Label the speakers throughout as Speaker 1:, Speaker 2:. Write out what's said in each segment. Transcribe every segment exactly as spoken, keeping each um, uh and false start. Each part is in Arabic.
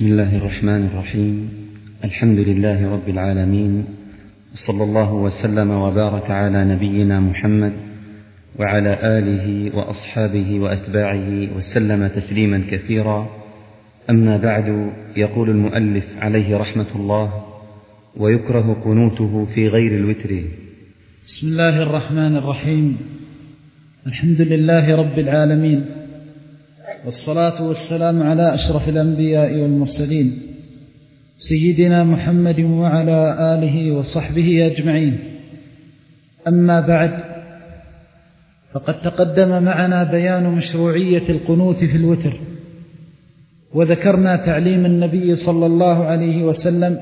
Speaker 1: بسم الله الرحمن الرحيم. الحمد لله رب العالمين، وصلى الله وسلم وبارك على نبينا محمد وعلى آله وأصحابه وأتباعه وسلم تسليما كثيرا. أما بعد، يقول المؤلف عليه رحمة الله: ويكره قنوته في غير الوتر.
Speaker 2: بسم الله الرحمن الرحيم. الحمد لله رب العالمين، والصلاة والسلام على أشرف الأنبياء والمرسلين سيدنا محمد وعلى آله وصحبه أجمعين. أما بعد، فقد تقدم معنا بيان مشروعية القنوت في الوتر، وذكرنا تعليم النبي صلى الله عليه وسلم،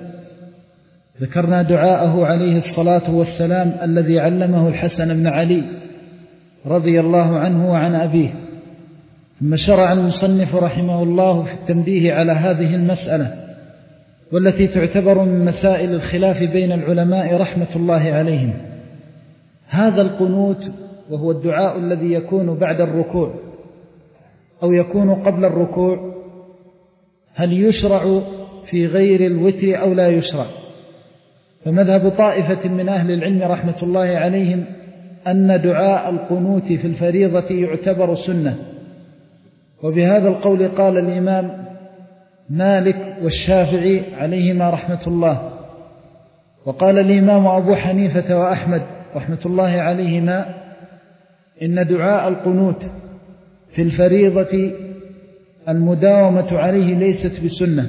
Speaker 2: ذكرنا دعاءه عليه الصلاة والسلام الذي علمه الحسن بن علي رضي الله عنه وعن أبيه. ثم شرع المصنف رحمه الله في التنبيه على هذه المسألة، والتي تعتبر من مسائل الخلاف بين العلماء رحمة الله عليهم. هذا القنوت وهو الدعاء الذي يكون بعد الركوع أو يكون قبل الركوع، هل يشرع في غير الوتر أو لا يشرع؟ فمذهب طائفة من أهل العلم رحمة الله عليهم أن دعاء القنوت في الفريضة يعتبر سنة، وبهذا القول قال الإمام مالك والشافعي عليهما رحمة الله، وقال الإمام أبو حنيفة وأحمد رحمة الله عليهما إن دعاء القنوت في الفريضة المداومة عليه ليست بسنة.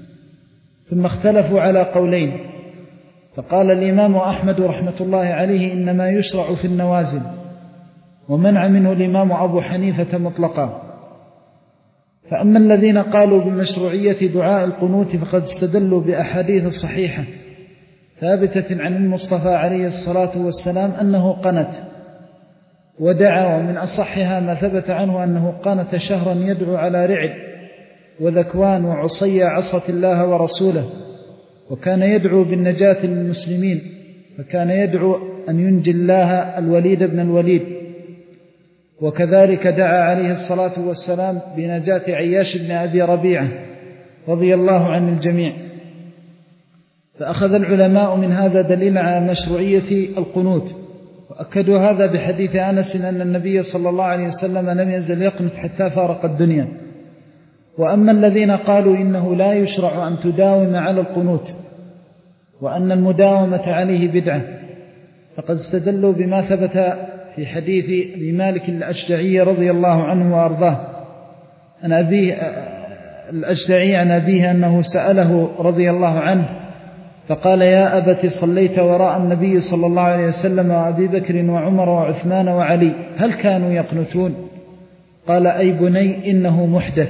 Speaker 2: ثم اختلفوا على قولين، فقال الإمام أحمد رحمة الله عليه إنما يشرع في النوازل، ومنع منه الإمام أبو حنيفة مطلقا. فأما الذين قالوا بمشروعية دعاء القنوت فقد استدلوا بأحاديث صحيحة ثابتة عن المصطفى عليه الصلاة والسلام أنه قنت ودعا، ومن أصحها ما ثبت عنه أنه قنت شهرا يدعو على رعل وذكوان وعصي عصت الله ورسوله، وكان يدعو بالنجاة للمسلمين، فكان يدعو أن ينجي الله الوليد بن الوليد. وكذلك دعا عليه الصلاة والسلام بنجاة عياش بن أبي ربيعة رضي الله عن الجميع. فأخذ العلماء من هذا دليل على مشروعية القنوت، وأكدوا هذا بحديث أنس أن النبي صلى الله عليه وسلم لم يزل يقنت حتى فارق الدنيا. وأما الذين قالوا إنه لا يشرع أن تداوم على القنوت وأن المداومة عليه بدعة، فقد استدلوا بما ثبت في حديث أبي مالك الأشجعي رضي الله عنه وأرضاه عن أبيه الأشجعي عن أبيه أنه سأله رضي الله عنه فقال: يا أبت صليت وراء النبي صلى الله عليه وسلم وأبي بكر وعمر وعثمان وعلي، هل كانوا يقنتون؟ قال: أي بني إنه محدث.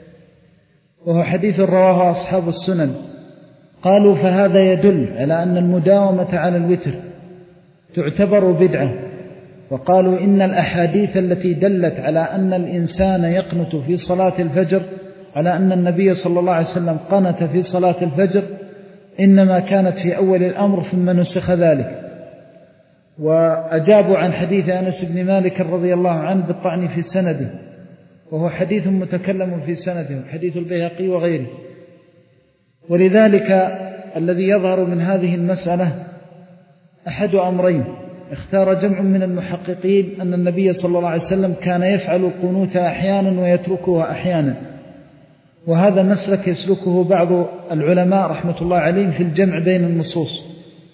Speaker 2: وهو حديث رواه أصحاب السنن. قالوا: فهذا يدل على أن المداومة على الوتر تعتبر بدعة. وقالوا: إن الأحاديث التي دلت على أن الإنسان يقنت في صلاة الفجر، على أن النبي صلى الله عليه وسلم قنت في صلاة الفجر، إنما كانت في أول الأمر ثم نسخ ذلك. وأجابوا عن حديث أنس بن مالك رضي الله عنه بالطعن في سنده، وهو حديث متكلم في سنده، حديث البيهقي وغيره. ولذلك الذي يظهر من هذه المسألة أحد أمرين: اختار جمع من المحققين أن النبي صلى الله عليه وسلم كان يفعل القنوت أحيانا ويتركه أحيانا، وهذا مسلك يسلكه بعض العلماء رحمة الله عليهم في الجمع بين النصوص.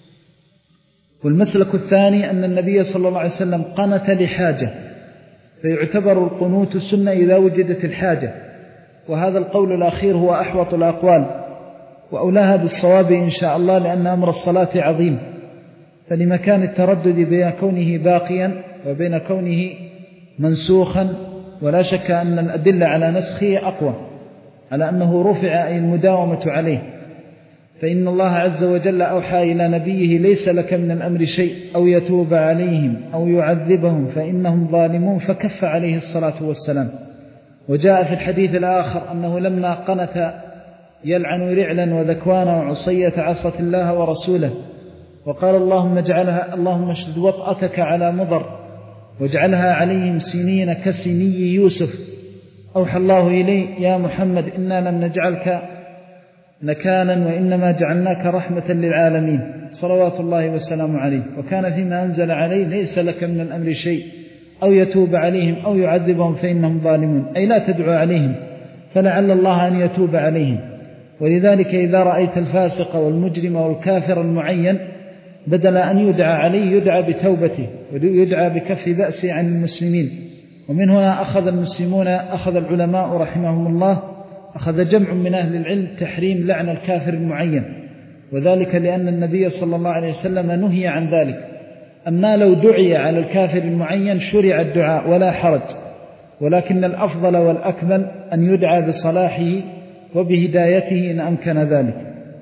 Speaker 2: والمسلك الثاني أن النبي صلى الله عليه وسلم قنت لحاجة، فيعتبر القنوت سنة إذا وجدت الحاجة، وهذا القول الأخير هو أحوط الأقوال وأولاها بالصواب إن شاء الله، لأن أمر الصلاة عظيم، فلمكان التردد بين كونه باقيا وبين كونه منسوخا. ولا شك أن الأدلة على نسخه أقوى، على أنه رفع أي المداومة عليه. فإن الله عز وجل أوحى إلى نبيه: ليس لك من الأمر شيء أو يتوب عليهم أو يعذبهم فإنهم ظالمون، فكف عليه الصلاة والسلام. وجاء في الحديث الآخر أنه لما قنت يلعن رعلا وذكوانا وعصية عصت الله ورسوله، وقال: اللهم اجعلها اللهم اشدد وطأتك على مضر واجعلها عليهم سنين كسني يوسف. أوحى الله إليه: يا محمد إنا لم نجعلك نكالا وإنما جعلناك رحمة للعالمين صلوات الله وسلامه عليه. وكان فيما أنزل عليه ليس لك من الأمر شيء أو يتوب عليهم أو يعذبهم فإنهم ظالمون، أي لا تدعو عليهم فلعل الله أن يتوب عليهم. ولذلك إذا رأيت الفاسق والمجرم والكافر المعين بدل أن يدعى عليه يدعى بتوبته ويدعى بكف بأسه عن المسلمين. ومن هنا أخذ المسلمون أخذ العلماء رحمهم الله أخذ جمع من أهل العلم تحريم لعن الكافر المعين، وذلك لأن النبي صلى الله عليه وسلم نهي عن ذلك. أما لو دعي على الكافر المعين شرع الدعاء ولا حرج، ولكن الأفضل والأكمل أن يدعى بصلاحه وبهدايته إن أمكن ذلك.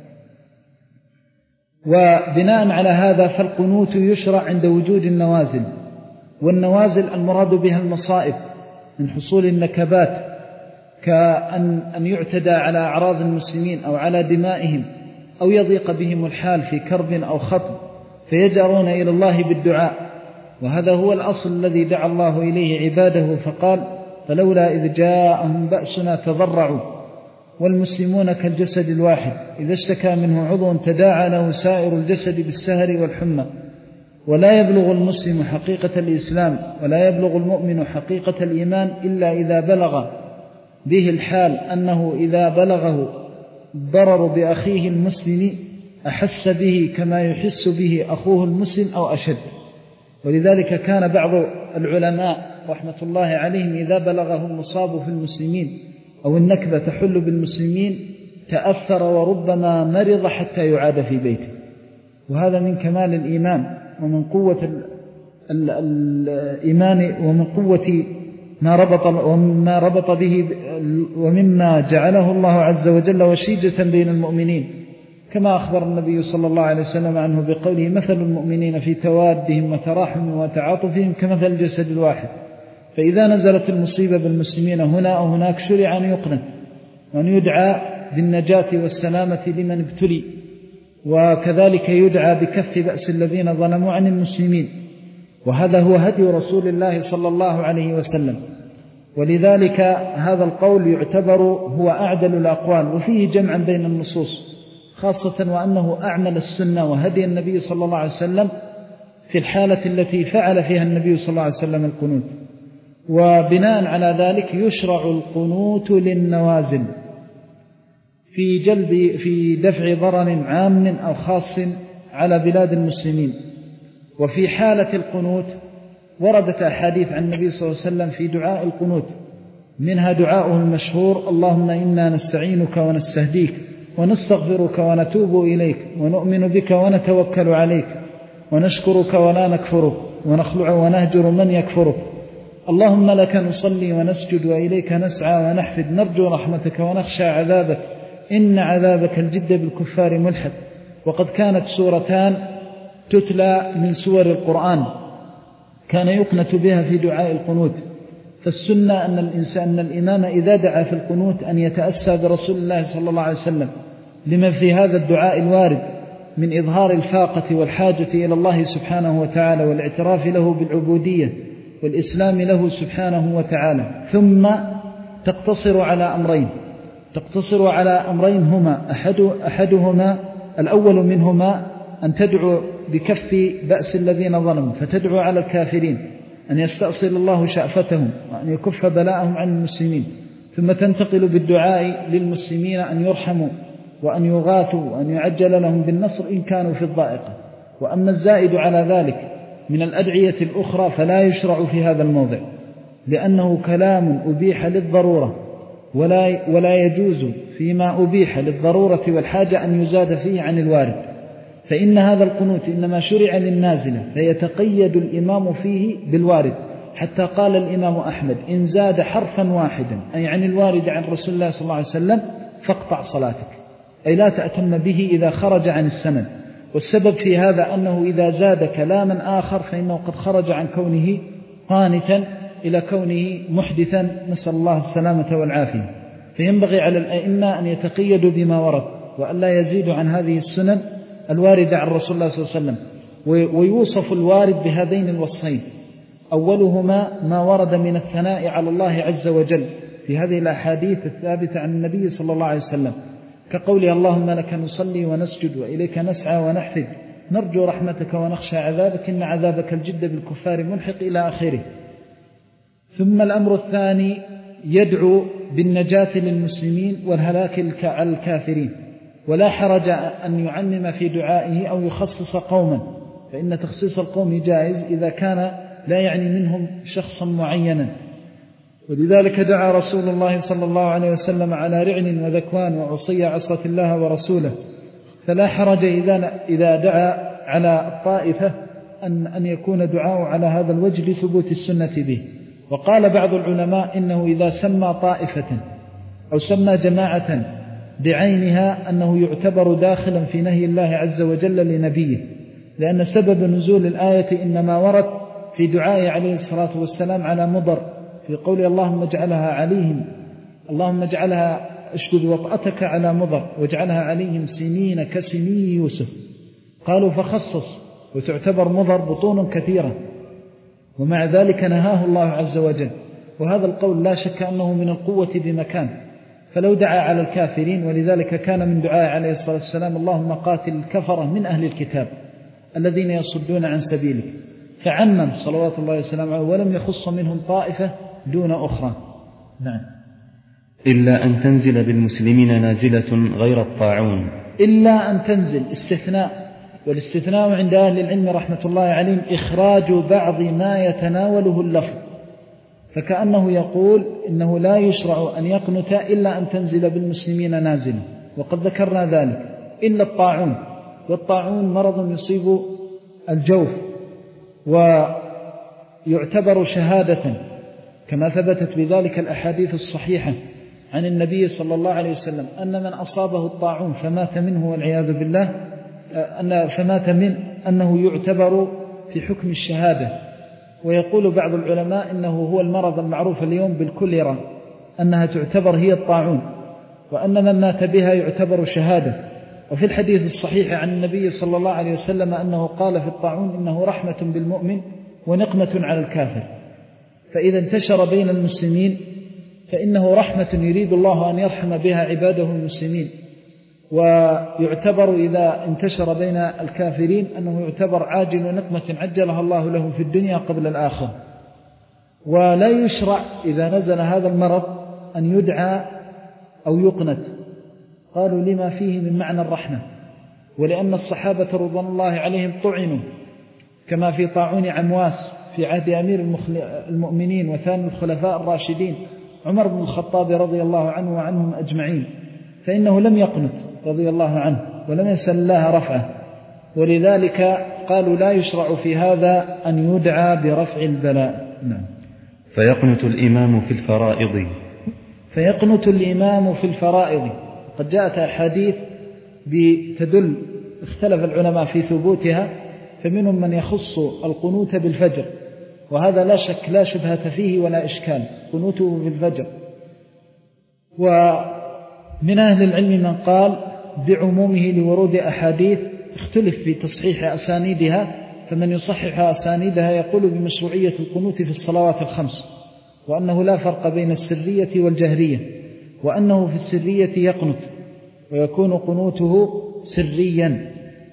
Speaker 2: وبناء على هذا فالقنوت يشرع عند وجود النوازل، والنوازل المراد بها المصائب من حصول النكبات، كأن أن يعتدى على أعراض المسلمين أو على دمائهم أو يضيق بهم الحال في كرب أو خطب فيجأرون إلى الله بالدعاء. وهذا هو الأصل الذي دعا الله إليه عباده فقال فلولا إذ جاءهم بأسنا تضرعوا. والمسلمون كالجسد الواحد إذا اشتكى منه عضو تداعى له سائر الجسد بالسهر والحمى. ولا يبلغ المسلم حقيقة الإسلام ولا يبلغ المؤمن حقيقة الإيمان إلا إذا بلغ به الحال أنه إذا بلغه ضرر بأخيه المسلم أحس به كما يحس به أخوه المسلم أو أشد. ولذلك كان بعض العلماء رحمة الله عليهم إذا بلغه المصاب في المسلمين أو النكبة تحل بالمسلمين تأثر وربما مرض حتى يعاد في بيته. وهذا من كمال الإيمان ومن قوة الإيمان ومن قوة ما ربط ومما ربط به ومما جعله الله عز وجل وشيجة بين المؤمنين، كما أخبر النبي صلى الله عليه وسلم عنه بقوله مثل المؤمنين في توادهم وتراحمهم وتعاطفهم كمثل الجسد الواحد. فإذا نزلت المصيبة بالمسلمين هنا أو هناك شرع أن يقنن وأن يدعى بالنجاة والسلامة لمن ابتلي، وكذلك يدعى بكف بأس الذين ظلموا عن المسلمين. وهذا هو هدي رسول الله صلى الله عليه وسلم. ولذلك هذا القول يعتبر هو أعدل الأقوال وفيه جمعا بين النصوص، خاصة وأنه أعمل السنة وهدي النبي صلى الله عليه وسلم في الحالة التي فعل فيها النبي صلى الله عليه وسلم القنوت. وبناء على ذلك يشرع القنوت للنوازل في جلب في دفع ضرر عام أو خاص على بلاد المسلمين. وفي حالة القنوت وردت أحاديث عن النبي صلى الله عليه وسلم في دعاء القنوت، منها دعاؤه المشهور اللهم إنا نستعينك ونستهديك ونستغفرك ونتوب إليك ونؤمن بك ونتوكل عليك ونشكرك ولا نكفرك ونخلع ونهجر من يكفرك. اللهم لك نصلي ونسجد وإليك نسعى ونحفد نرجو رحمتك ونخشى عذابك إن عذابك الجد بالكفار ملحق. وقد كانت سورتان تتلى من سور القرآن كان يقنت بها في دعاء القنوت. فالسنة أن الإنسان أن الإمام إذا دعا في القنوت أن يتأسى برسول الله صلى الله عليه وسلم لما في هذا الدعاء الوارد من إظهار الفاقة والحاجة إلى الله سبحانه وتعالى والاعتراف له بالعبودية والإسلام له سبحانه وتعالى. ثم تقتصر على أمرين تقتصر على أمرين هما أحد أحدهما الأول منهما أن تدعو بكف بأس الذين ظلموا، فتدعو على الكافرين أن يستأصل الله شأفتهم وأن يكف بلاءهم عن المسلمين، ثم تنتقل بالدعاء للمسلمين أن يرحموا وأن يغاثوا وأن يعجل لهم بالنصر إن كانوا في الضائقة. وأما الزائد على ذلك من الأدعية الأخرى فلا يشرع في هذا الموضع، لأنه كلام أبيح للضرورة ولا, ولا يجوز فيما أبيح للضرورة والحاجة أن يزاد فيه عن الوارد. فإن هذا القنوت إنما شرع للنازلة فيتقيد الإمام فيه بالوارد، حتى قال الإمام أحمد إن زاد حرفا واحدا أي عن الوارد عن رسول الله صلى الله عليه وسلم فاقطع صلاتك، أي لا تأتم به إذا خرج عن السند. والسبب في هذا أنه إذا زاد كلاما آخر فإنه قد خرج عن كونه قانتا إلى كونه محدثا، نسأل الله السلامة والعافية. فينبغي على الأئمة أن يتقيدوا بما ورد وأن لا يزيدوا عن هذه السنن الواردة عن رسول الله صلى الله عليه وسلم. ويوصف الوارد بهذين الوصفين، أولهما ما ورد من الثناء على الله عز وجل في هذه الأحاديث الثابتة عن النبي صلى الله عليه وسلم، كقولها اللهم لك نصلي ونسجد وإليك نسعى ونحفد نرجو رحمتك ونخشى عذابك إن عذابك الجد بالكفار ملحق إلى آخره. ثم الأمر الثاني يدعو بالنجاة للمسلمين والهلاك على الكافرين، ولا حرج أن يعمم في دعائه أو يخصص قوما، فإن تخصيص القوم جائز إذا كان لا يعني منهم شخصا معينا. ولذلك دعا رسول الله صلى الله عليه وسلم على رعن وذكوان وعصي عصت الله ورسوله، فلا حرج إذا دعا على الطائفة أن, أن يكون دعاء على هذا الوجه لثبوت السنة به. وقال بعض العلماء إنه إذا سمى طائفة أو سمى جماعة بعينها أنه يعتبر داخلا في نهي الله عز وجل لنبيه، لأن سبب نزول الآية إنما ورد في دعائه عليه الصلاة والسلام على مضر في قول اللهم اجعلها عليهم اللهم اجعلها اشدد وطأتك على مضر واجعلها عليهم سنين كسني يوسف. قالوا فخصص، وتعتبر مضر بطون كثيرة، ومع ذلك نهاه الله عز وجل. وهذا القول لا شك أنه من القوة بمكان، فلو دعا على الكافرين، ولذلك كان من دعاء عليه الصلاة والسلام اللهم قاتل الكفرة من أهل الكتاب الذين يصدون عن سبيلك، فعمم صلوات الله وسلامه عليه ولم يخص منهم طائفة دون أخرى. نعم.
Speaker 1: إلا أن تنزل بالمسلمين نازلة غير الطاعون.
Speaker 2: إلا أن تنزل استثناء، والاستثناء عند أهل العلم رحمة الله عليهم إخراج بعض ما يتناوله اللفظ، فكأنه يقول إنه لا يشرع أن يقنت إلا أن تنزل بالمسلمين نازلة، وقد ذكرنا ذلك، إلا الطاعون، والطاعون مرض يصيب الجوف ويعتبر شهادة كما ثبتت بذلك الأحاديث الصحيحة عن النبي صلى الله عليه وسلم أن من أصابه الطاعون فمات منه والعياذ بالله أن فمات من أنه يعتبر في حكم الشهادة. ويقول بعض العلماء إنه هو المرض المعروف اليوم بالكوليرا أنها تعتبر هي الطاعون، وأن من مات بها يعتبر شهادة. وفي الحديث الصحيح عن النبي صلى الله عليه وسلم أنه قال في الطاعون إنه رحمة بالمؤمن ونقمة على الكافر، فإذا انتشر بين المسلمين فإنه رحمة يريد الله أن يرحم بها عباده المسلمين، ويعتبر إذا انتشر بين الكافرين أنه يعتبر عاجل نقمة عجلها الله له في الدنيا قبل الآخرة. ولا يشرع إذا نزل هذا المرض أن يدعى أو يقنت، قالوا لما فيه من معنى الرحمة، ولأن الصحابة رضوان الله عليهم طعنوا كما في طاعون عمواس في عهد أمير المؤمنين وثاني الخلفاء الراشدين عمر بن الخطاب رضي الله عنه وعنهم أجمعين، فإنه لم يقنت رضي الله عنه ولم يسأل الله رفعه، ولذلك قالوا لا يشرع في هذا أن يدعى برفع البلاء. نعم.
Speaker 1: فيقنت الإمام في الفرائض.
Speaker 2: فيقنت الإمام في الفرائض، قد جاءت أحاديث بتدل اختلف العلماء في ثبوتها، فمنهم من يخص القنوت بالفجر، وهذا لا شك لا شبهة فيه ولا إشكال، قنوته في الفجر. ومن أهل العلم من قال بعمومه لورود أحاديث اختلف في تصحيح أسانيدها، فمن يصحح أسانيدها يقول بمشروعية القنوت في الصلوات الخمس، وأنه لا فرق بين السرية والجهرية، وأنه في السرية يقنت ويكون قنوته سريا،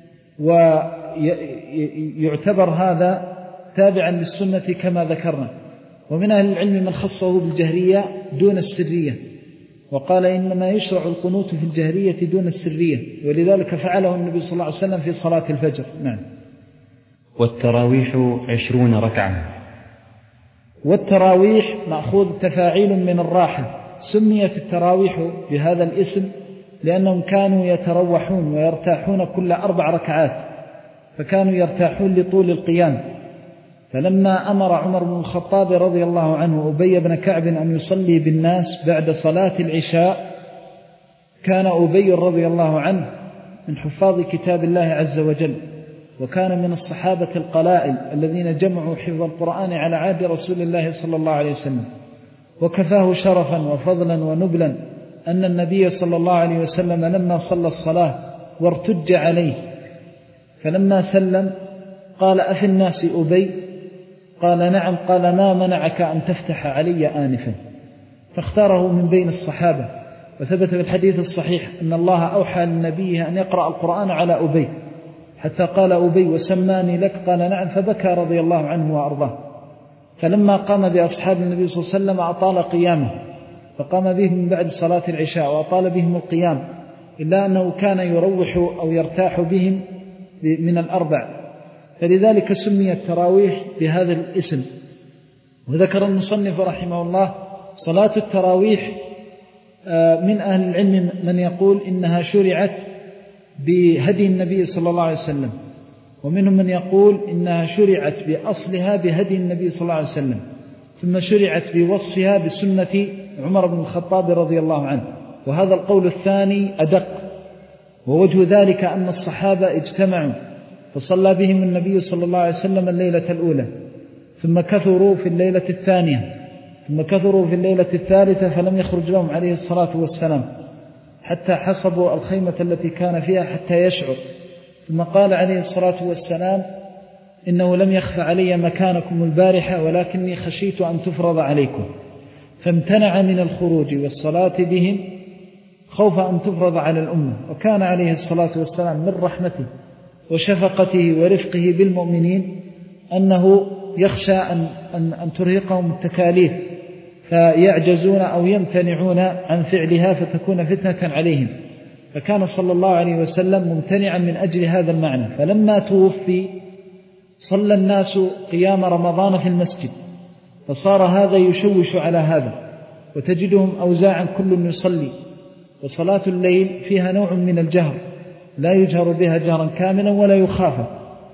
Speaker 2: ويعتبر هذا تابعا للسنة كما ذكرنا. ومن أهل العلم من خصه بالجهرية دون السرية، وقال إنما يشرع القنوت في الجهرية دون السرية، ولذلك فعله النبي صلى الله عليه وسلم في صلاة الفجر. نعم.
Speaker 1: والتراويح عشرون ركعة.
Speaker 2: والتراويح مأخوذ تفاعيل من الراحة، سميت التراويح بهذا الاسم لأنهم كانوا يتروحون ويرتاحون كل أربع ركعات، فكانوا يرتاحون لطول القيام. فلما أمر عمر بن الخطاب رضي الله عنه أبي بن كعب أن يصلي بالناس بعد صلاة العشاء، كان أبي رضي الله عنه من حفاظ كتاب الله عز وجل، وكان من الصحابة القلائل الذين جمعوا حفظ القرآن على عهد رسول الله صلى الله عليه وسلم، وكفاه شرفا وفضلا ونبلا أن النبي صلى الله عليه وسلم لما صلى الصلاة وارتج عليه فلما سلم قال أفي الناس أبي؟ قال نعم. قال ما منعك أن تفتح علي آنفا؟ فاختاره من بين الصحابة، وثبت في الحديث الصحيح أن الله أوحى لنبيه أن يقرأ القرآن على أبي، حتى قال أبي وسماني لك، قال نعم، فبكى رضي الله عنه وأرضاه. فلما قام بأصحاب النبي صلى الله عليه وسلم أطال قيامه، فقام بهم من بعد صلاة العشاء وأطال بهم القيام، إلا أنه كان يروح أو يرتاح بهم من الأربع، فلذلك سمي التراويح بهذا الاسم. وذكر المصنف رحمه الله صلاة التراويح من أهل العلم من يقول إنها شرعت بهدي النبي صلى الله عليه وسلم، ومنهم من يقول إنها شرعت بأصلها بهدي النبي صلى الله عليه وسلم، ثم شرعت بوصفها بسنة عمر بن الخطاب رضي الله عنه، وهذا القول الثاني أدق. ووجه ذلك أن الصحابة اجتمعوا فصلى بهم النبي صلى الله عليه وسلم الليلة الأولى، ثم كثروا في الليلة الثانية، ثم كثروا في الليلة الثالثة، فلم يخرج لهم عليه الصلاة والسلام حتى حصبوا الخيمة التي كان فيها حتى يشعر، ثم قال عليه الصلاة والسلام إنه لم يخف علي مكانكم البارحة ولكني خشيت أن تفرض عليكم، فامتنع من الخروج والصلاة بهم خوف أن تفرض على الأمة. وكان عليه الصلاة والسلام من رحمته وشفقته ورفقه بالمؤمنين أنه يخشى أن, أن, أن ترهقهم التكاليف فيعجزون أو يمتنعون عن فعلها فتكون فتنة عليهم، فكان صلى الله عليه وسلم ممتنعا من أجل هذا المعنى. فلما توفي صلى الناس قيام رمضان في المسجد، فصار هذا يشوش على هذا، وتجدهم أوزاعا كل يصلي، وصلاة الليل فيها نوع من الجهر لا يجهر بها جهرا كاملا ولا يخافى.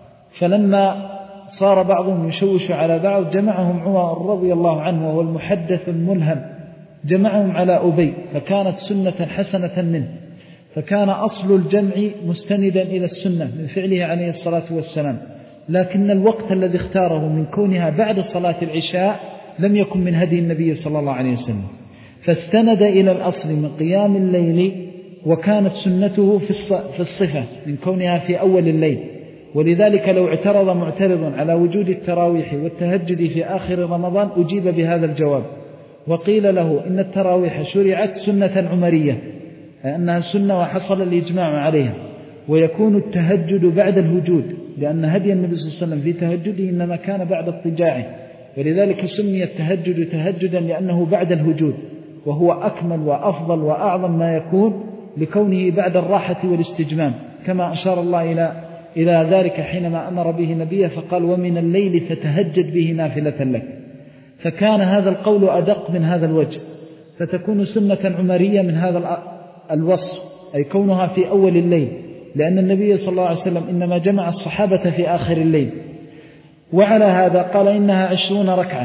Speaker 2: فلما صار بعضهم يشوش على بعض جمعهم عمر رضي الله عنه وهو المحدث الملهم، جمعهم على أبي، فكانت سنة حسنة منه، فكان أصل الجمع مستندا إلى السنة من فعله عليه الصلاة والسلام، لكن الوقت الذي اختاره من كونها بعد صلاة العشاء لم يكن من هدي النبي صلى الله عليه وسلم، فاستند إلى الأصل من قيام الليل، وكانت سنته في الصفة من كونها في أول الليل. ولذلك لو اعترض معترض على وجود التراويح والتهجد في آخر رمضان أجيب بهذا الجواب، وقيل له إن التراويح شرعت سنة عمرية، أنها سنة وحصل الإجماع عليها، ويكون التهجد بعد الهجود، لأن هدي النبي صلى الله عليه وسلم في تهجده إنما كان بعد اضطجاعه، ولذلك سمي التهجد تهجدا لأنه بعد الهجود، وهو أكمل وأفضل وأعظم ما يكون لكونه بعد الراحة والاستجمام، كما أشار الله إلى إلى ذلك حينما أمر به نبيه فقال ومن الليل فتهجد به نافلة لك. فكان هذا القول أدق من هذا الوجه، فتكون سنة عمرية من هذا الوصف، أي كونها في أول الليل، لأن النبي صلى الله عليه وسلم إنما جمع الصحابة في آخر الليل. وعلى هذا قال إنها عشرون ركعة،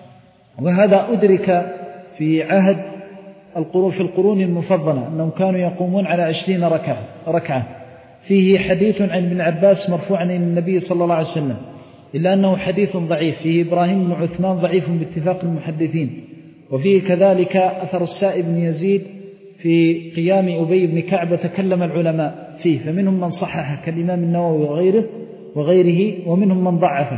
Speaker 2: وهذا أدرك في عهد القرون في القرون المفضلة أنهم كانوا يقومون على عشرين ركعة ركعة فيه حديث عن ابن عباس مرفوعا إلى النبي صلى الله عليه وسلم، إلا أنه حديث ضعيف، فيه إبراهيم بن عثمان ضعيف باتفاق المحدثين، وفيه كذلك أثر السائب بن يزيد في قيام أبي بن كعب تكلم العلماء فيه، فمنهم من صحح كالإمام النووي وغيره وغيره، ومنهم من ضعفه.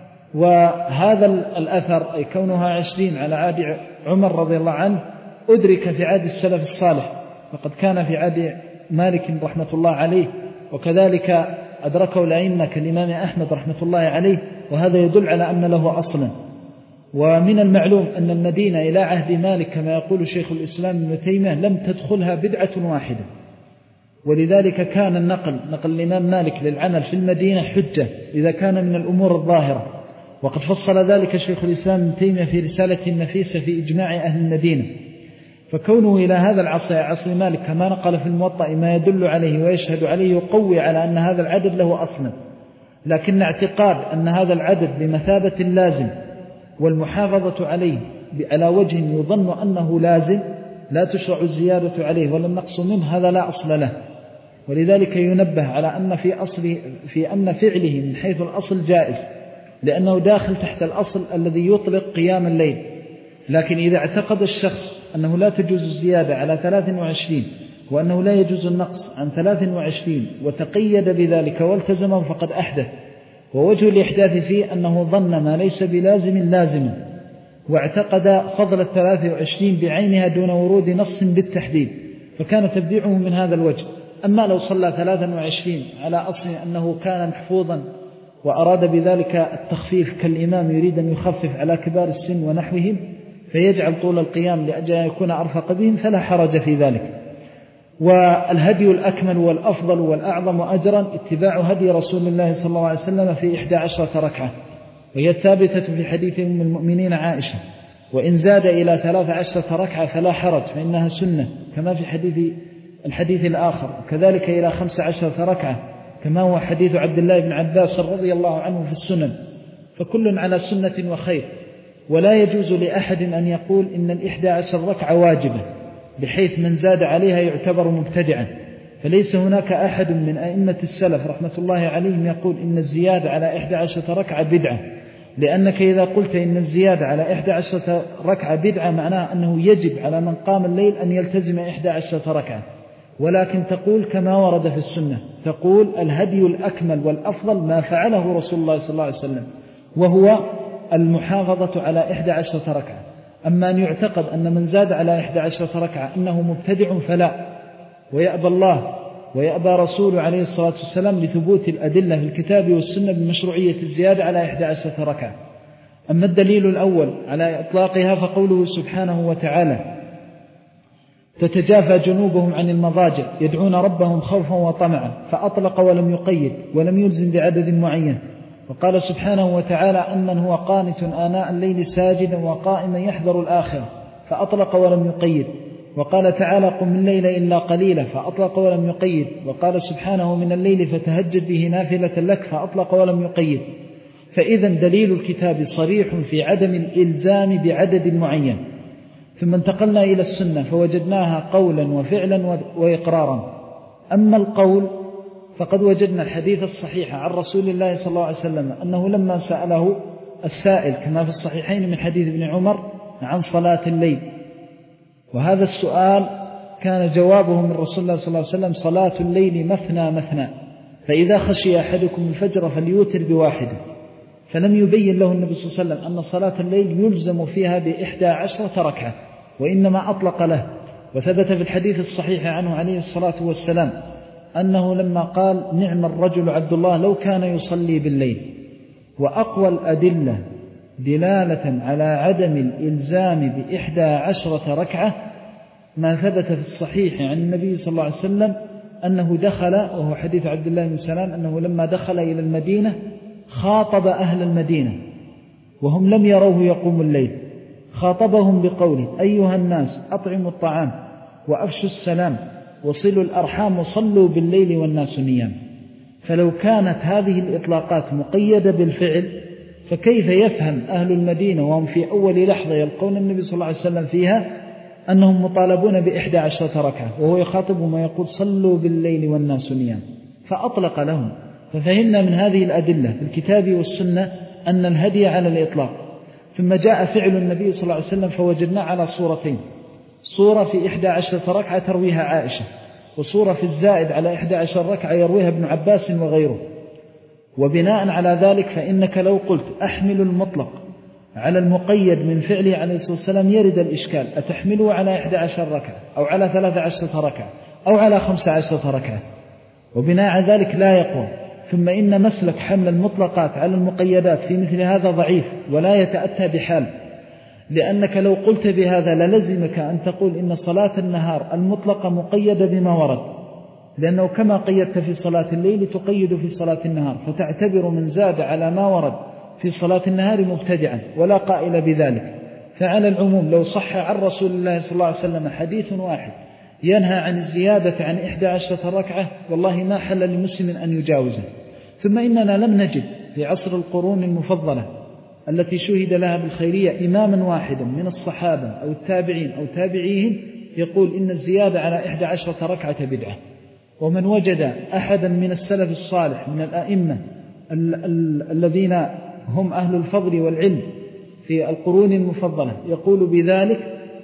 Speaker 2: وهذا الأثر أي كونها عشرين على عهد عمر رضي الله عنه أدرك في عهد السلف الصالح، فقد كان في عهد مالك رحمة الله عليه، وكذلك أدركه الأئمة كالإمام أحمد رحمة الله عليه، وهذا يدل على أن له أصلا. ومن المعلوم أن المدينة إلى عهد مالك كما يقول شيخ الإسلام ابن تيمية لم تدخلها بدعة واحدة، ولذلك كان النقل نقل الإمام مالك للعمل في المدينة حجة إذا كان من الأمور الظاهرة، وقد فصل ذلك شيخ الإسلام ابن تيمية في رسالة نفيسة في إجماع أهل المدينة. فكونه إلى هذا العصر عصر مالك كما نقل في الموطأ ما يدل عليه ويشهد عليه يقوي على أن هذا العدد له أصلا، لكن اعتقاد أن هذا العدد بمثابة اللازم والمحافظة عليه على وجه يظن أنه لازم لا تشرع الزيادة عليه ولا النقص منه، هذا لا أصل له. ولذلك ينبه على أن في أصل في أن فعله من حيث الأصل جائز، لأنه داخل تحت الأصل الذي يطلق قيام الليل. لكن إذا اعتقد الشخص أنه لا تجوز الزيادة على ثلاث وعشرين وأنه لا يجوز النقص عن ثلاث وعشرين وتقيد بذلك والتزمه فقد أحدث. ووجه الإحداث فيه أنه ظن ما ليس بلازم لازما، واعتقد فضل الثلاث وعشرين بعينها دون ورود نص بالتحديد، فكان تبديعه من هذا الوجه. أما لو صلى ثلاثا وعشرين على أصل أنه كان محفوظا وأراد بذلك التخفيف كالإمام يريد أن يخفف على كبار السن ونحوهم فيجعل طول القيام لأجل أن يكون أرفق بهم فلا حرج في ذلك. والهدي الأكمل والأفضل والأعظم أجرا اتباع هدي رسول الله صلى الله عليه وسلم في إحدى عشرة ركعة، وهي الثابتة في حديث أم المؤمنين عائشة. وإن زاد إلى ثلاث عشرة ركعة فلا حرج فإنها سنة كما في حديث الحديث الآخر، وكذلك إلى خمس عشرة ركعة كما هو حديث عبد الله بن عباس رضي الله عنه في السنن. فكل على سنة وخير، ولا يجوز لأحد أن يقول إن الإحدى عشر ركعة واجبة بحيث من زاد عليها يعتبر مبتدعا، فليس هناك أحد من أئمة السلف رحمة الله عليهم يقول إن الزيادة على إحدى عشرة ركعة بدعة، لأنك إذا قلت إن الزيادة على إحدى عشرة ركعة بدعة معناه أنه يجب على من قام الليل أن يلتزم إحدى عشرة ركعة، ولكن تقول كما ورد في السنة، تقول الهدي الأكمل والأفضل ما فعله رسول الله صلى الله عليه وسلم وهو المحافظة على إحدى عشرة ركعة. أما أن يعتقد أن من زاد على إحدى عشرة ركعة أنه مبتدع فلا، ويأبى الله ويأبى رسوله عليه الصلاة والسلام لثبوت الأدلة في الكتاب والسنة بمشروعية الزيادة على إحدى عشرة ركعة. أما الدليل الأول على إطلاقها فقوله سبحانه وتعالى تتجافى جنوبهم عن المضاجع يدعون ربهم خوفا وطمعا، فأطلق ولم يقيد ولم يلزم بعدد معين. وقال سبحانه وتعالى أمن هو قانت آناء الليل ساجدا وقائما يحذر الآخرة، فأطلق ولم يقيد. وقال تعالى قم الليل إلا قليلا، فأطلق ولم يقيد. وقال سبحانه من الليل فتهجد به نافلة لك، فأطلق ولم يقيد. فإذا دليل الكتاب صريح في عدم الإلزام بعدد معين. ثم انتقلنا إلى السنة فوجدناها قولا وفعلا وإقرارا. أما القول فقد وجدنا الحديث الصحيح عن رسول الله صلى الله عليه وسلم أنه لما سأله السائل كما في الصحيحين من حديث ابن عمر عن صلاة الليل، وهذا السؤال كان جوابه من رسول الله صلى الله عليه وسلم صلاة الليل مثنى مثنى، فإذا خشي أحدكم الفجر فليوتر بواحدة. فلم يبين له النبي صلى الله عليه وسلم أن صلاة الليل يلزم فيها بإحدى عشرة ركعة، وإنما أطلق له. وثبت في الحديث الصحيح عنه عليه الصلاة والسلام أنه لما قال نعم الرجل عبد الله لو كان يصلي بالليل. وأقوى الأدلة دلالة على عدم الإلزام بإحدى عشرة ركعة ما ثبت في الصحيح عن النبي صلى الله عليه وسلم أنه دخل، وهو حديث عبد الله بن سلام، أنه لما دخل إلى المدينة خاطب أهل المدينة وهم لم يروه يقوم الليل، خاطبهم بقوله أيها الناس أطعموا الطعام وأفشوا السلام وصلوا الأرحام وصلوا بالليل والناس نيام. فلو كانت هذه الإطلاقات مقيدة بالفعل فكيف يفهم أهل المدينة وهم في أول لحظة يلقون النبي صلى الله عليه وسلم فيها أنهم مطالبون بإحدى عشرة ركعة وهو يخاطبهم ويقول صلوا بالليل والناس نيام؟ فأطلق لهم. ففهمنا من هذه الأدلة في الكتاب والسنة أن الهدي على الإطلاق. ثم جاء فعل النبي صلى الله عليه وسلم فوجدنا على صورتين: صورة في إحدى عشرة ركعة ترويها عائشة، وصورة في الزائد على إحدى عشرة ركعة يرويها ابن عباس وغيره. وبناء على ذلك فإنك لو قلت أحمل المطلق على المقيد من فعله عليه الصلاة والسلام يرد الإشكال، أتحمله على إحدى عشرة ركعة أو على ثلاث عشرة ركعة أو على خمس عشرة ركعة؟ وبناء على ذلك لا يقوم. ثم إن مسلك حمل المطلقات على المقيدات في مثل هذا ضعيف ولا يتأتى بحال، لأنك لو قلت بهذا للزمك أن تقول إن صلاة النهار المطلقة مقيدة بما ورد، لأنه كما قيدت في صلاة الليل تقيد في صلاة النهار، فتعتبر من زاد على ما ورد في صلاة النهار مبتدعا ولا قائل بذلك. فعلى العموم لو صح عن رسول الله صلى الله عليه وسلم حديث واحد ينهى عن الزيادة عن إحدى عشرة ركعة والله ما حل لمسلم أن يجاوزه. ثم إننا لم نجد في عصر القرون المفضلة التي شهد لها بالخيرية إماما واحدا من الصحابة أو التابعين أو تابعيهم يقول إن الزيادة على إحدى عشرة ركعة بدعة. ومن وجد أحدا من السلف الصالح من الأئمة ال- ال- الذين هم أهل الفضل والعلم في القرون المفضلة يقول بذلك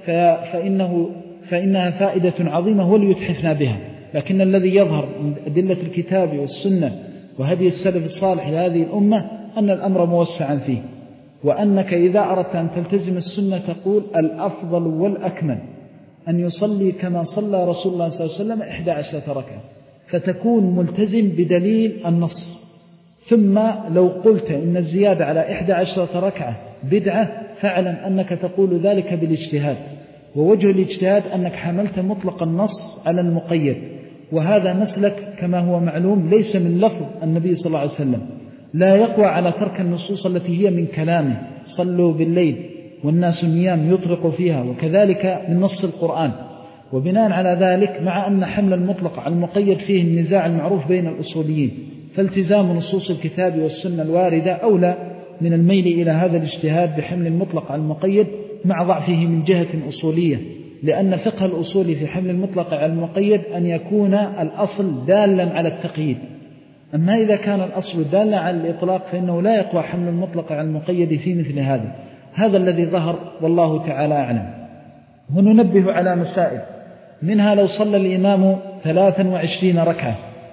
Speaker 2: فإنه فإنها فائدة عظيمة وليتحفنا بها. لكن الذي يظهر من أدلة الكتاب والسنة وهدي السلف الصالح لهذه الأمة أن الأمر موسعا فيه، وأنك إذا أردت أن تلتزم السنة تقول الأفضل والأكمل أن يصلي كما صلى رسول الله صلى الله عليه وسلم إحدى عشرة ركعة، فتكون ملتزم بدليل النص. ثم لو قلت إن الزيادة على إحدى عشرة ركعة بدعة، فاعلم أنك تقول ذلك بالاجتهاد، ووجه الاجتهاد أنك حملت مطلق النص على المقيد، وهذا مسلك كما هو معلوم ليس من لفظ النبي صلى الله عليه وسلم، لا يقوى على ترك النصوص التي هي من كلامه، صلوا بالليل والناس نيام يطرق فيها، وكذلك من نص القرآن. وبناء على ذلك، مع أن حمل المطلق على المقيد فيه النزاع المعروف بين الأصوليين، فالتزام نصوص الكتاب والسنة الواردة أولى من الميل إلى هذا الاجتهاد بحمل المطلق على المقيد، مع ضعفه من جهة أصولية، لأن فقه الأصول في حمل المطلق على المقيد أن يكون الأصل دالا على التقييد. أما إذا كان الأصل دالا على الإطلاق فإنه لا يقوى حمل المطلق على المقيد في مثل هذا. هذا الذي ظهر والله تعالى أعلم. وننبه على مسائل، منها لو صلى الإمام ثلاثا وعشرين ركعة،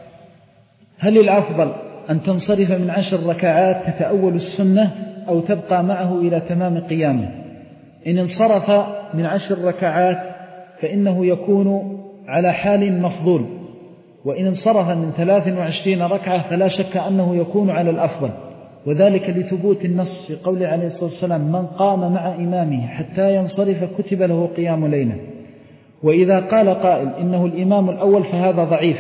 Speaker 2: هل الأفضل أن تنصرف من عشر ركعات تتأول السنة أو تبقى معه إلى تمام قيامه؟ إن انصرف من عشر ركعات فإنه يكون على حال مفضول، وإن انصرف من ثلاث وعشرين ركعة فلا شك أنه يكون على الأفضل، وذلك لثبوت النص في قول عليه الصلاة والسلام: من قام مع إمامه حتى ينصرف كتب له قيام ليلة. وإذا قال قائل إنه الإمام الأول فهذا ضعيف،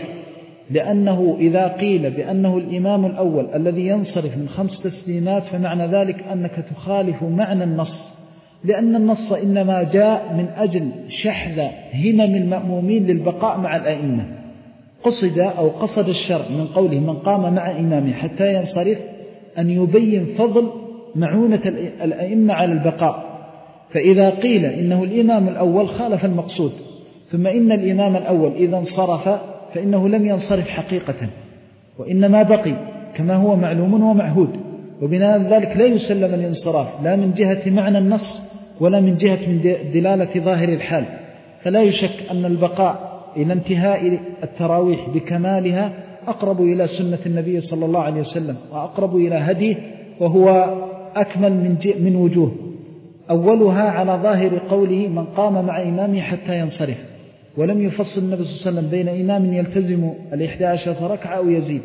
Speaker 2: لأنه إذا قيل بأنه الإمام الأول الذي ينصرف من خمس تسليمات فمعنى ذلك أنك تخالف معنى النص، لأن النص إنما جاء من أجل شحذ همم المأمومين للبقاء مع الأئمة. قصد أو قصد الشرع من قوله من قام مع إمامه حتى ينصرف أن يبين فضل معونة الأئمة على البقاء. فإذا قيل إنه الإمام الأول خالف المقصود، ثم إن الإمام الأول إذا انصرف فإنه لم ينصرف حقيقة، وإنما بقي كما هو معلوم ومعهود، وبناء ذلك لا يسلم الانصراف لا من جهة معنى النص ولا من جهة من دلالة ظاهر الحال. فلا يشك أن البقاء إلى انتهاء التراويح بكمالها أقرب إلى سنة النبي صلى الله عليه وسلم، وأقرب إلى هديه، وهو أكمل من, من وجوه. أولها على ظاهر قوله من قام مع إمامه حتى ينصرف، ولم يفصل النبي صلى الله عليه وسلم بين إمام يلتزم الإحدى عشرة ركعة أو يزيد.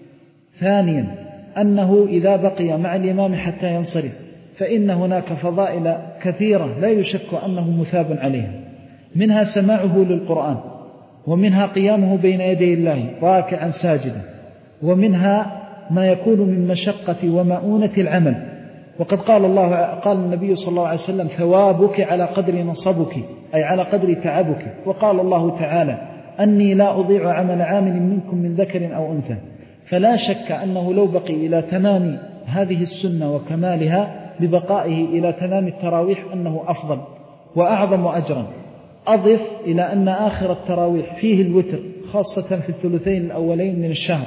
Speaker 2: ثانيا أنه إذا بقي مع الإمام حتى ينصرف فإن هناك فضائل كثيرة لا يشك أنه مثاب عليها، منها سماعه للقرآن، ومنها قيامه بين يدي الله راكعا ساجدا، ومنها ما يكون من مشقة ومؤونة العمل. وقد قال الله قال النبي صلى الله عليه وسلم: ثوابك على قدر نصبك، أي على قدر تعبك. وقال الله تعالى: أني لا أضيع عمل عامل منكم من ذكر أو أنثى. فلا شك أنه لو بقي إلى تمام هذه السنة وكمالها ببقائه إلى تمام التراويح أنه أفضل وأعظم أجرا. أضف إلى أن آخر التراويح فيه الوتر، خاصة في الثلثين الأولين من الشهر،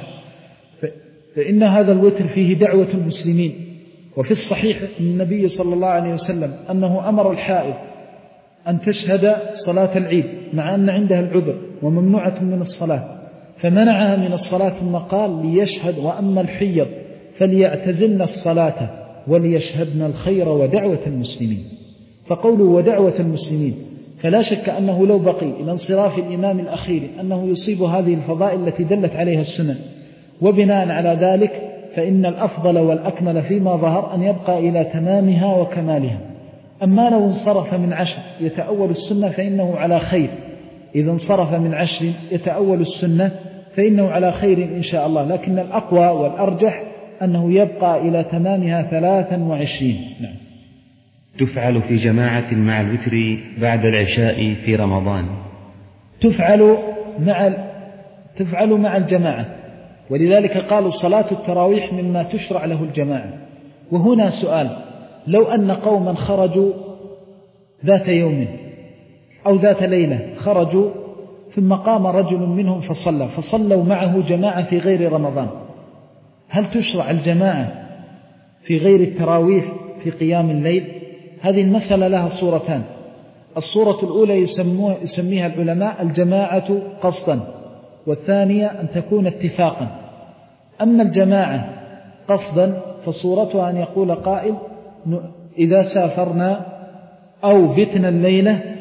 Speaker 2: فإن هذا الوتر فيه دعوة المسلمين. وفي الصحيح النبي صلى الله عليه وسلم أنه أمر الحائض أن تشهد صلاة العيد مع أن عندها العذر وممنوعة من الصلاة، فمنعها من الصلاة ثم قال ليشهد: وأما الحيض فليعتزلن الصلاة وليشهدن الخير ودعوة المسلمين. فقولوا ودعوة المسلمين، فلا شك أنه لو بقي إلى انصراف الإمام الأخير أنه يصيب هذه الفضائل التي دلت عليها السنن. وبناء على ذلك فإن الأفضل والأكمل فيما ظهر أن يبقى إلى تمامها وكمالها. أما لو انصرف من عشر يتأول السنة فإنه على خير، إذا انصرف من عشر يتأول السنة فإنه على خير إن شاء الله، لكن الأقوى والأرجح أنه يبقى إلى تمامها ثلاثا وعشرين. نعم.
Speaker 1: تفعل في جماعة مع الوتر بعد العشاء في رمضان.
Speaker 2: تفعل مع تفعل مع الجماعة، ولذلك قالوا صلاة التراويح مما تشرع له الجماعة. وهنا سؤال: لو أن قوما خرجوا ذات يوم أو ذات ليلة، خرجوا ثم قام رجل منهم فصلى فصلوا معه جماعة في غير رمضان، هل تشرع الجماعة في غير التراويح في قيام الليل؟ هذه المسألة لها صورتان. الصورة الأولى يسميها العلماء الجماعة قصدا، والثانية أن تكون اتفاقا. أما الجماعة قصدا فصورتها أن يقول قائل: إذا سافرنا أو بتنا الليلة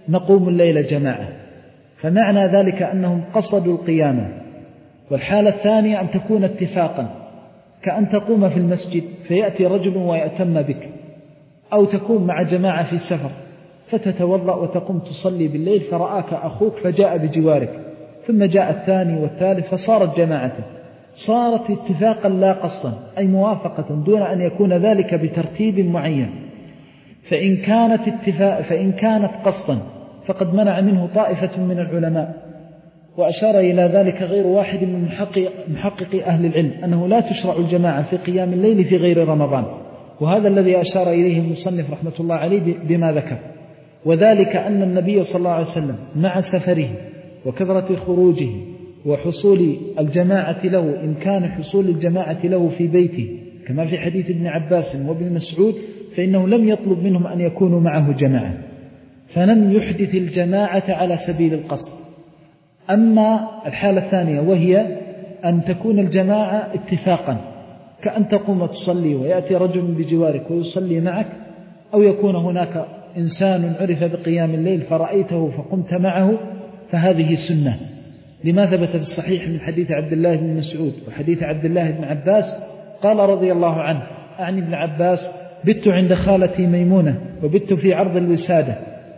Speaker 2: نقوم الليل جماعة، فمعنى ذلك أنهم قصدوا القيامة. والحالة الثانية أن تكون اتفاقا، كأن تقوم في المسجد فيأتي رجل ويأتم بك، أو تكون مع جماعة في سفر فتتوضأ وتقوم تصلي بالليل فرآك أخوك فجاء بجوارك، ثم جاء الثاني والثالث فصارت جماعة، صارت اتفاقا لا قصدا، أي موافقة دون أن يكون ذلك بترتيب معين. فإن كانت اتفاق فإن كانت قصدا فقد منع منه طائفة من العلماء، وأشار إلى ذلك غير واحد من محققي أهل العلم أنه لا تشرع الجماعة في قيام الليل في غير رمضان، وهذا الذي أشار إليه المصنف رحمة الله عليه بما ذكر، وذلك أن النبي صلى الله عليه وسلم مع سفره وكثرة خروجه وحصول الجماعة له، إن كان حصول الجماعة له في بيته كما في حديث ابن عباس وابن مسعود، فإنه لم يطلب منهم أن يكونوا معه جماعة، فلم يحدث الجماعة على سبيل القصد. أما الحالة الثانية وهي أن تكون الجماعة اتفاقا، كأن تقوم تصلي ويأتي رجل بجوارك ويصلي معك، أو يكون هناك إنسان عرف بقيام الليل فرأيته فقمت معه، فهذه سنة لما ثبت في الصحيح من حديث عبد الله بن مسعود وحديث عبد الله بن عباس قال رضي الله عنه عن ابن عباس: بت عند خالتي ميمونة وبت في عرض الوسادة،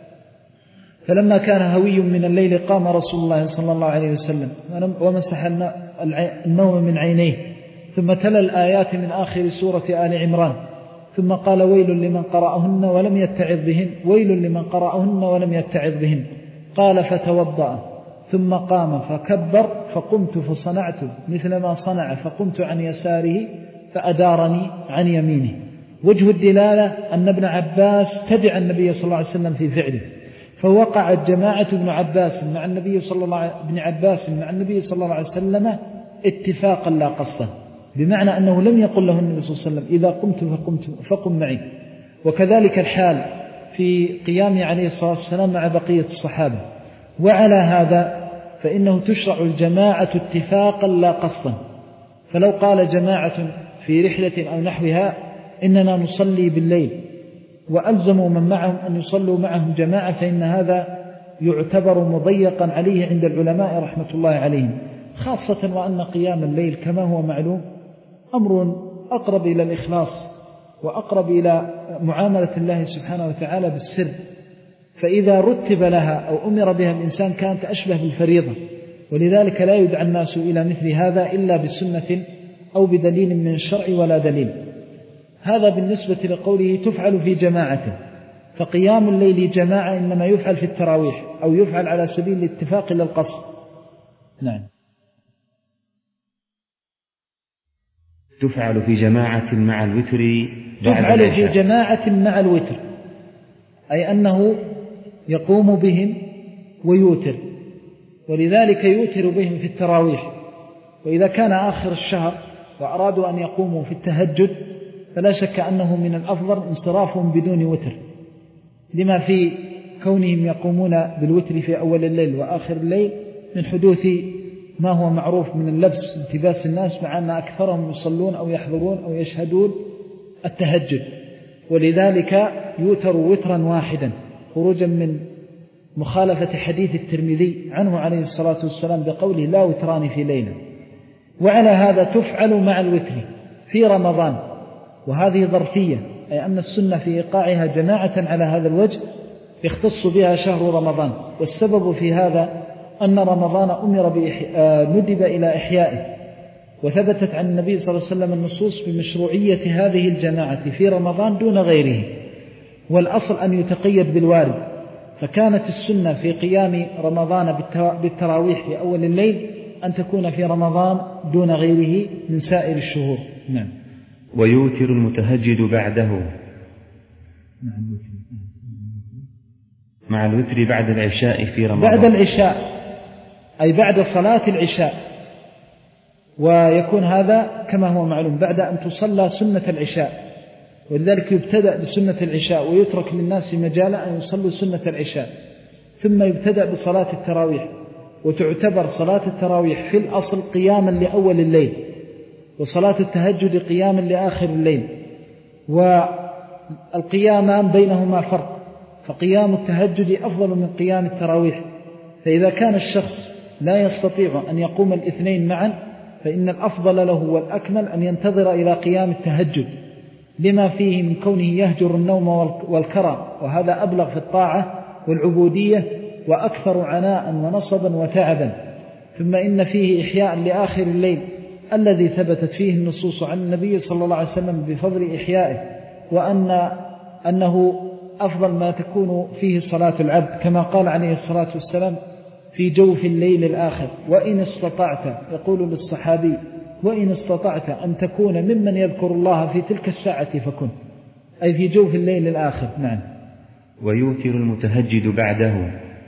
Speaker 2: فلما كان هوي من الليل قام رسول الله صلى الله عليه وسلم ومسح النوم من عينيه، ثم تلا الآيات من آخر سورة آل عمران، ثم قال: ويل لمن قرأهن ولم يتعظ بهن ويل لمن قرأهن ولم يتعظ بهن. قال: فتوضأ ثم قام فكبر، فقمت فصنعت مثل ما صنع، فقمت عن يساره فأدارني عن يمينه. وجه الدلالة أن ابن عباس تبع النبي صلى الله عليه وسلم في فعله، فوقعت جماعة ابن عباس مع النبي صلى الله ابن عباس مع النبي صلى الله عليه وسلم اتفاقا لا قصدا، بمعنى أنه لم يقل له النبي صلى الله عليه وسلم: إذا قمت فقمت فقم معي. وكذلك الحال في قيام عليه الصلاة والسلام مع بقية الصحابة. وعلى هذا فإنه تشرع الجماعة اتفاقا لا قصدا، فلو قال جماعة في رحلة أو نحوها: إننا نصلي بالليل، وألزموا من معهم أن يصلوا معهم جماعة، فإن هذا يعتبر مضيقا عليه عند العلماء رحمة الله عليهم، خاصة وأن قيام الليل كما هو معلوم أمر أقرب إلى الإخلاص وأقرب إلى معاملة الله سبحانه وتعالى بالسر، فإذا رتب لها أو أمر بها الإنسان كانت أشبه بالفريضة، ولذلك لا يدعى الناس إلى مثل هذا إلا بسنة أو بدليل من الشرع ولا دليل. هذا بالنسبة لقوله تفعل في جماعة، فقيام الليل جماعة إنما يفعل في التراويح أو يفعل على سبيل الاتفاق للقصد. نعم.
Speaker 1: تفعل في جماعة مع الوتر بعد
Speaker 2: تفعل
Speaker 1: العشاء.
Speaker 2: في جماعة مع الوتر، أي أنه يقوم بهم ويوتر، ولذلك يوتر بهم في التراويح. وإذا كان آخر الشهر وأرادوا أن يقوموا في التهجد فلا شك أنه من الأفضل انصرافهم بدون وتر، لما في كونهم يقومون بالوتر في أول الليل وآخر الليل من حدوث ما هو معروف من اللبس التباس الناس، مع أن أكثرهم يصلون أو يحضرون أو يشهدون التهجد، ولذلك يوتر وترا واحدا خروجا من مخالفة حديث الترمذي عنه عليه الصلاة والسلام بقوله: لا وتران في ليلة. وعلى هذا تفعل مع الوتر في رمضان، وهذه ظرفية، أي أن السنة في إيقاعها جماعة على هذا الوجه يختص بها شهر رمضان. والسبب في هذا أن رمضان أمر ندب إلى إحيائه، وثبتت عن النبي صلى الله عليه وسلم النصوص بمشروعية هذه الجماعة في رمضان دون غيره، والأصل أن يتقيد بالوارد، فكانت السنة في قيام رمضان بالتراويح في أول الليل أن تكون في رمضان دون غيره من سائر الشهور. نعم.
Speaker 1: ويوتر المتهجد بعده مع الوتر بعد العشاء في رمضان.
Speaker 2: بعد العشاء أي بعد صلاة العشاء، ويكون هذا كما هو معلوم بعد أن تصلى سنة العشاء، ولذلك يبتدأ بسنة العشاء ويترك للناس مجالا أن يصلوا سنة العشاء، ثم يبتدأ بصلاة التراويح، وتعتبر صلاة التراويح في الأصل قياما لأول الليل، وصلاة التهجد قياما لآخر الليل، والقيامان بينهما فرق، فقيام التهجد أفضل من قيام التراويح. فإذا كان الشخص لا يستطيع أن يقوم الاثنين معا فإن الأفضل له والأكمل أن ينتظر إلى قيام التهجد، لما فيه من كونه يهجر النوم والكرى، وهذا أبلغ في الطاعة والعبودية وأكثر عناء ونصبا وتعبا. ثم إن فيه إحياء لآخر الليل الذي ثبتت فيه النصوص عن النبي صلى الله عليه وسلم بفضل إحيائه، وأن أنه أفضل ما تكون فيه صلاة العبد، كما قال عليه الصلاة والسلام في جوف الليل الآخر: وإن استطعت، يقول للصحابي: وإن استطعت أن تكون ممن يذكر الله في تلك الساعة فكن، أي في جوف الليل الآخر. نعم.
Speaker 1: ويوتر المتهجد بعده،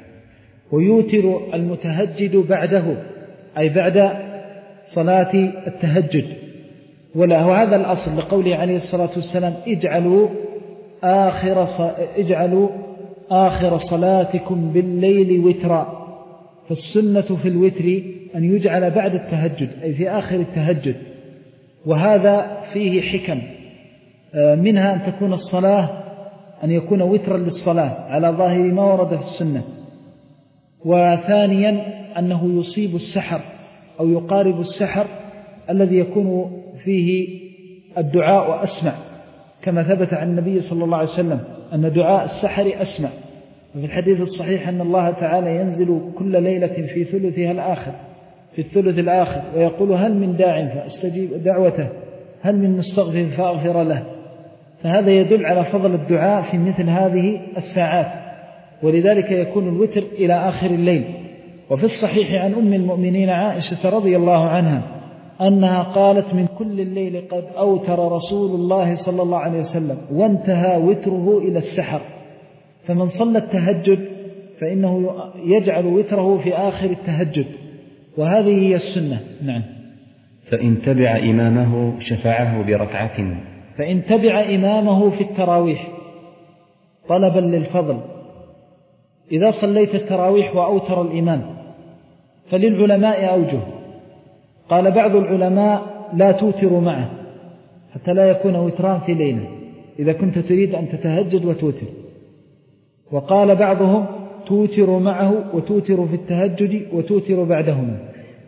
Speaker 2: ويوتر المتهجد بعده أي بعد صلاة التهجد. وهذا الأصل لقوله عليه الصلاة والسلام: اجعلوا آخر, اجعلوا آخر صلاتكم بالليل وترا. فالسنة في الوتر أن يجعل بعد التهجد أي في آخر التهجد، وهذا فيه حكم، منها أن تكون الصلاة أن يكون وترا للصلاة على ظاهر ما ورد في السنة، وثانيا أنه يصيب السحر أو يقارب السحر الذي يكون فيه الدعاء أسمع، كما ثبت عن النبي صلى الله عليه وسلم أن دعاء السحر أسمع. وفي الحديث الصحيح أن الله تعالى ينزل كل ليلة في ثلثها الآخر في الثلث الآخر ويقول: هل من داع فأستجيب دعوته، هل من مستغفر فأغفر له. فهذا يدل على فضل الدعاء في مثل هذه الساعات، ولذلك يكون الوتر إلى آخر الليل. وفي الصحيح عن أم المؤمنين عائشة رضي الله عنها أنها قالت: من كل الليل قد أوتر رسول الله صلى الله عليه وسلم وانتهى وتره إلى السحر. فمن صلى التهجد فإنه يجعل وتره في آخر التهجد، وهذه هي السنة. نعم.
Speaker 1: فإن تبع إمامه شفعه بركعة،
Speaker 2: فإن تبع إمامه في التراويح طلبا للفضل، إذا صليت التراويح وأوتر الإمام فللعلماء أوجه. قال بعض العلماء: لا توتر معه حتى لا يكون وتران في ليلة إذا كنت تريد أن تتهجد وتوتر. وقال بعضهم: توتر معه وتوتر في التهجد وتوتر بعدهما.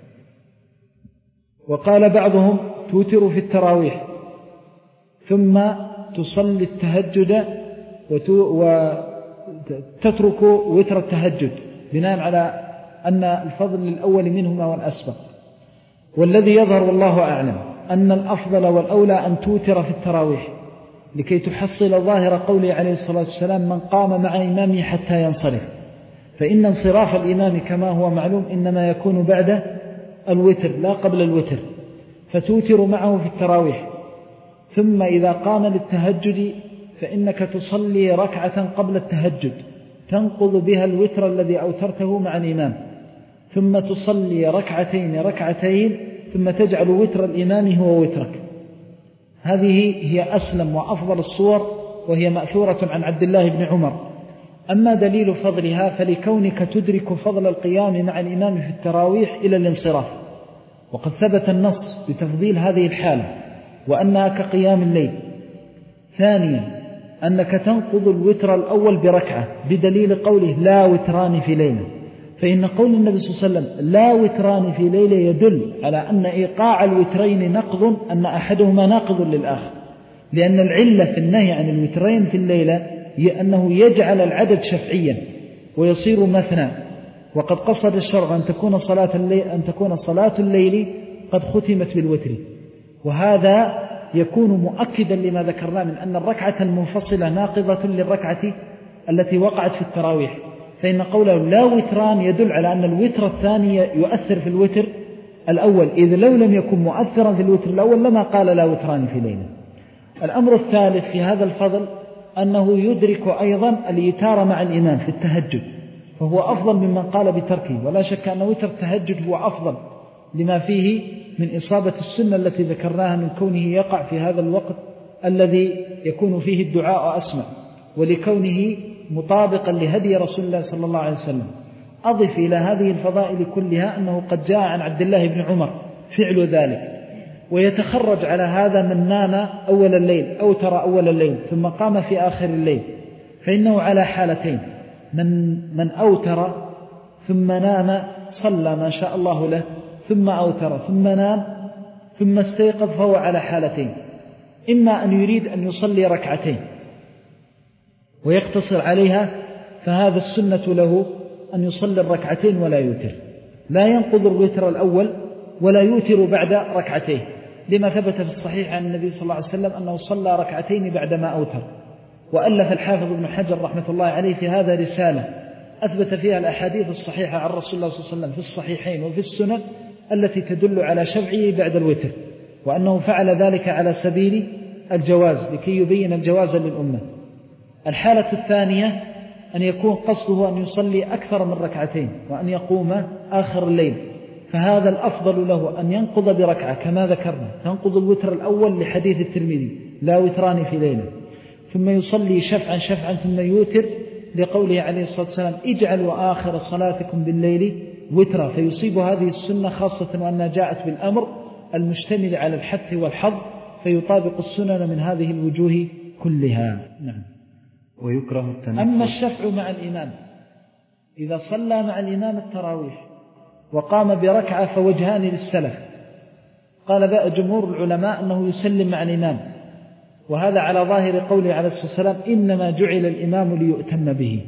Speaker 2: وقال بعضهم: توتر في التراويح ثم تصلي التهجد وتترك وتر التهجد، بناء على أن الفضل للأول منهما والأسبق. والذي يظهر والله أعلم أن الأفضل والأولى أن توتر في التراويح، لكي تحصل ظاهر قوله عليه الصلاة والسلام: من قام مع إمامه حتى ينصرف. فإن انصراف الإمام كما هو معلوم إنما يكون بعد الوتر لا قبل الوتر، فتوتر معه في التراويح. ثم إذا قام للتهجد فإنك تصلي ركعة قبل التهجد تنقض بها الوتر الذي أوترته مع الإمام، ثم تصلي ركعتين ركعتين ثم تجعل وتر الإمام هو وترك. هذه هي أسلم وأفضل الصور، وهي مأثورة عن عبد الله بن عمر. أما دليل فضلها فلكونك تدرك فضل القيام مع الإمام في التراويح إلى الانصراف، وقد ثبت النص بتفضيل هذه الحالة وأنها كقيام الليل. ثانيا أنك تنقض الوتر الأول بركعة بدليل قوله: لا وتران في ليلة. فإن قول النبي صلى الله عليه وسلم: لا وتران في ليلة يدل على أن إيقاع الوترين نقض، أن أحدهما ناقض للآخر، لأن العلة في النهي عن الوترين في الليلة هي أنه يجعل العدد شفعيا ويصير مثنى. وقد قصد الشرع أن تكون صلاة الليل, أن تكون صلاة الليل قد ختمت بالوتر، وهذا يكون مؤكدا لما ذكرنا من أن الركعة المنفصلة ناقضة للركعة التي وقعت في التراويح. فإن قوله لا وتران يدل على أن الوتر الثاني يؤثر في الوتر الأول، إذ لو لم يكن مؤثرا في الوتر الأول لما قال لا وتران في ليلة. الأمر الثالث في هذا الفضل أنه يدرك أيضا الإيتار مع الإمام في التهجد، فهو أفضل ممن قال بتركه. ولا شك أن وتر التهجد هو أفضل لما فيه من إصابة السنة التي ذكرناها من كونه يقع في هذا الوقت الذي يكون فيه الدعاء أسمع، ولكونه مطابقا لهدي رسول الله صلى الله عليه وسلم. أضف إلى هذه الفضائل كلها أنه قد جاء عن عبد الله بن عمر فعل ذلك. ويتخرج على هذا من نام أول الليل أو ترى أول الليل ثم قام في آخر الليل، فإنه على حالتين: من, من أوتر ثم نام صلى ما شاء الله له، ثم أوتر ثم نام ثم استيقظ، فهو على حالتين: إما أن يريد أن يصلي ركعتين ويقتصر عليها، فهذا السنة له أن يصلي الركعتين ولا يوتر، لا ينقض الوتر الأول ولا يوتر بعد ركعتين، لما ثبت في الصحيح عن النبي صلى الله عليه وسلم أنه صلى ركعتين بعدما أوتر. وألف الحافظ ابن حجر رحمة الله عليه في هذا رسالة أثبت فيها الأحاديث الصحيحة عن رسول الله صلى الله عليه وسلم في الصحيحين وفي السنن التي تدل على شفعه بعد الوتر، وأنه فعل ذلك على سبيل الجواز لكي يبين الجواز للأمة. الحالة الثانية أن يكون قصده أن يصلي أكثر من ركعتين وأن يقوم آخر الليل، فهذا الأفضل له أن ينقض بركعة كما ذكرنا، تنقض الوتر الأول لحديث الترمذي لا وتران في ليلة، ثم يصلي شفعا شفعا ثم يوتر لقوله عليه الصلاة والسلام: اجعلوا آخر صلاتكم بالليل وترا، فيصيب هذه السنة خاصة وأنها جاءت بالأمر المشتمل على الحث والحظ، فيطابق السنن من هذه الوجوه كلها. نعم.
Speaker 1: ويكره التنفل.
Speaker 2: أما الشفع مع الإمام، إذا صلى مع الإمام التراويح وقام بركعة فوجهان للسلف، قال بقى جمهور العلماء أنه يسلم مع الإمام، وهذا على ظاهر قوله عليه الصلاة والسلام: إنما جعل الإمام ليؤتم به.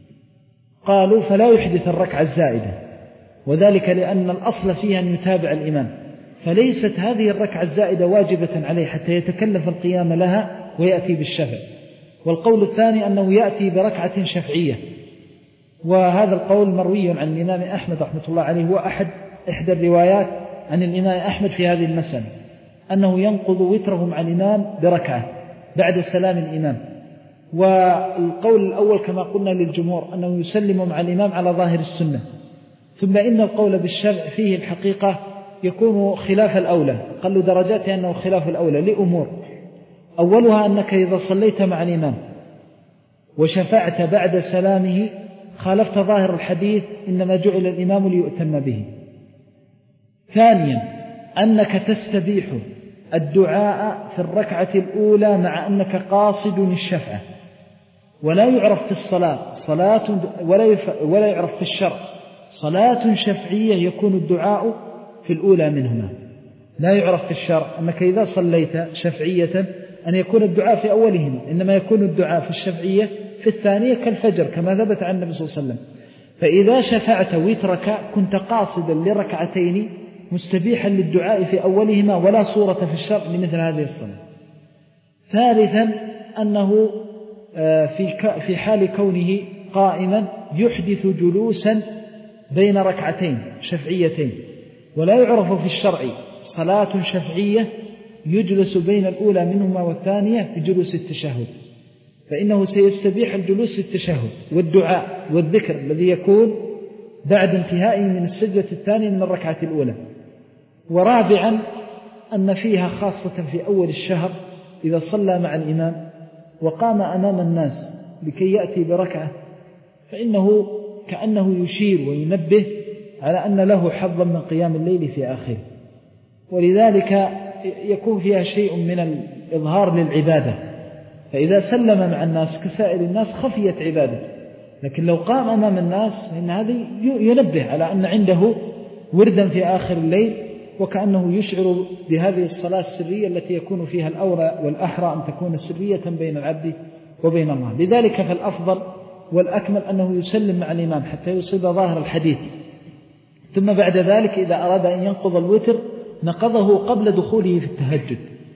Speaker 2: قالوا فلا يحدث الركعة الزائدة، وذلك لأن الأصل فيها أن يتابع الإمام، فليست هذه الركعة الزائدة واجبة عليه حتى يتكلف القيام لها ويأتي بالشفع. والقول الثاني أنه يأتي بركعة شفعية، وهذا القول مروي عن الإمام أحمد رحمة الله عليه، هو أحد إحدى الروايات عن الإمام أحمد في هذه المسألة، أنه ينقض وتره مع الإمام بركعة بعد سلام الإمام. والقول الأول كما قلنا للجمهور أنه يسلم مع الإمام على ظاهر السنة. ثم إن القول بالشفع فيه الحقيقة يكون خلاف الأولى، قل درجاته أنه خلاف الأولى لأمور: أولها أنك إذا صليت مع الإمام وشفعت بعد سلامه خالفت ظاهر الحديث إنما جعل الإمام ليؤتم به. ثانيا أنك تستبيح الدعاء في الركعة الأولى مع أنك قاصد الشفعة، ولا يعرف في الصلاة صلاة ولا, يف... ولا يعرف في الشرع صلاة شفعية يكون الدعاء في الأولى منهما. لا يعرف في الشرع أنك إذا صليت شفعية أن يكون الدعاء في أولهما، إنما يكون الدعاء في الشفعية في الثانية كالفجر كما ثبت عن النبي صلى الله عليه وسلم. فإذا شفعت وترك كنت قاصدا لركعتين مستبيحا للدعاء في أولهما، ولا صورة في الشرع لمثل هذه الصلاة. ثالثا أنه في حال كونه قائما يحدث جلوسا بين ركعتين شفعيتين، ولا يعرف في الشرع صلاة شفعية يجلس بين الأولى منهما والثانية بجلوس التشهد، فإنه سيستبيح الجلوس التشهد والدعاء والذكر الذي يكون بعد انتهائه من السجدة الثانية من الركعة الأولى. ورابعا أن فيها خاصة في أول الشهر إذا صلى مع الإمام وقام أمام الناس لكي يأتي بركعة، فإنه كأنه يشير وينبه على أن له حظا من قيام الليل في آخره، ولذلك يكون فيها شيء من الإظهار للعبادة. فإذا سلم مع الناس كسائر الناس خفيت عبادة، لكن لو قام أمام الناس فإن هذا ينبه على أن عنده وردا في آخر الليل، وكأنه يشعر بهذه الصلاة السرية التي يكون فيها الأولى والأحرى أن تكون سرية بين العبد وبين الله. لذلك فالأفضل والأكمل أنه يسلم مع الإمام حتى يصيب ظاهر الحديث، ثم بعد ذلك إذا أراد أن ينقض الوتر نقضه قبل دخوله في التهجد،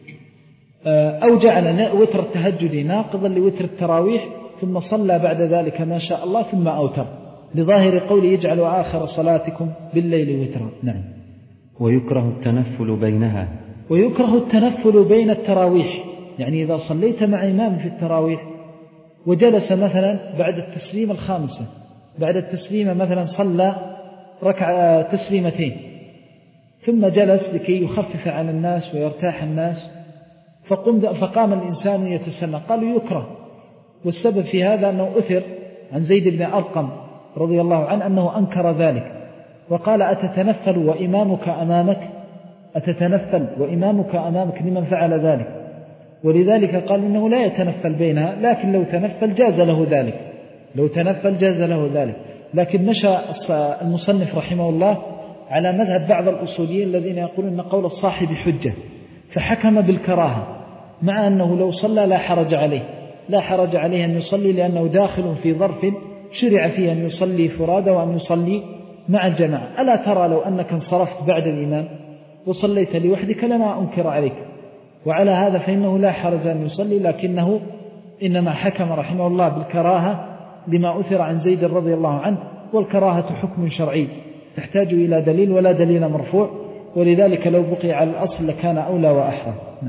Speaker 2: أو جعل وتر التهجد ناقضا لوتر التراويح، ثم صلى بعد ذلك ما شاء الله ثم أوتر، لظاهر قوله يجعل آخر صلاتكم بالليل وترا. نعم.
Speaker 1: ويكره التنفل بينها.
Speaker 2: ويكره التنفل بين التراويح، يعني إذا صليت مع إمام في التراويح وجلس مثلا بعد التسليم الخامسة، بعد التسليمة مثلا صلى ركع تسليمتين ثم جلس لكي يخفف عن الناس ويرتاح الناس، فقم فقام الإنسان يتسنى، قالوا يكره. والسبب في هذا أنه أثر عن زيد بن أرقم رضي الله عنه أنه أنكر ذلك وقال: أتتنفل وإمامك أمامك؟ أتتنفل وإمامك أمامك لمن فعل ذلك؟ ولذلك قال إنه لا يتنفل بينها، لكن لو تنفل جاز له ذلك، لو تنفل جاز له ذلك. لكن مشى المصنف رحمه الله على مذهب بعض الأصوليين الذين يقولون أن قول الصاحب حجة، فحكم بالكراهة، مع أنه لو صلى لا حرج عليه، لا حرج عليه أن يصلي، لأنه داخل في ظرف شرع فيه أن يصلي فرادى وأن يصلي مع الجماعة. ألا ترى لو أنك انصرفت بعد الإمام وصليت لوحدك لما أنكر عليك، وعلى هذا فإنه لا حرج أن يصلي، لكنه إنما حكم رحمه الله بالكراهة لما أثر عن زيد رضي الله عنه، والكراهة حكم شرعي تحتاج إلى دليل ولا دليل مرفوع، ولذلك لو بقي على الأصل لكان أولى وأحرى.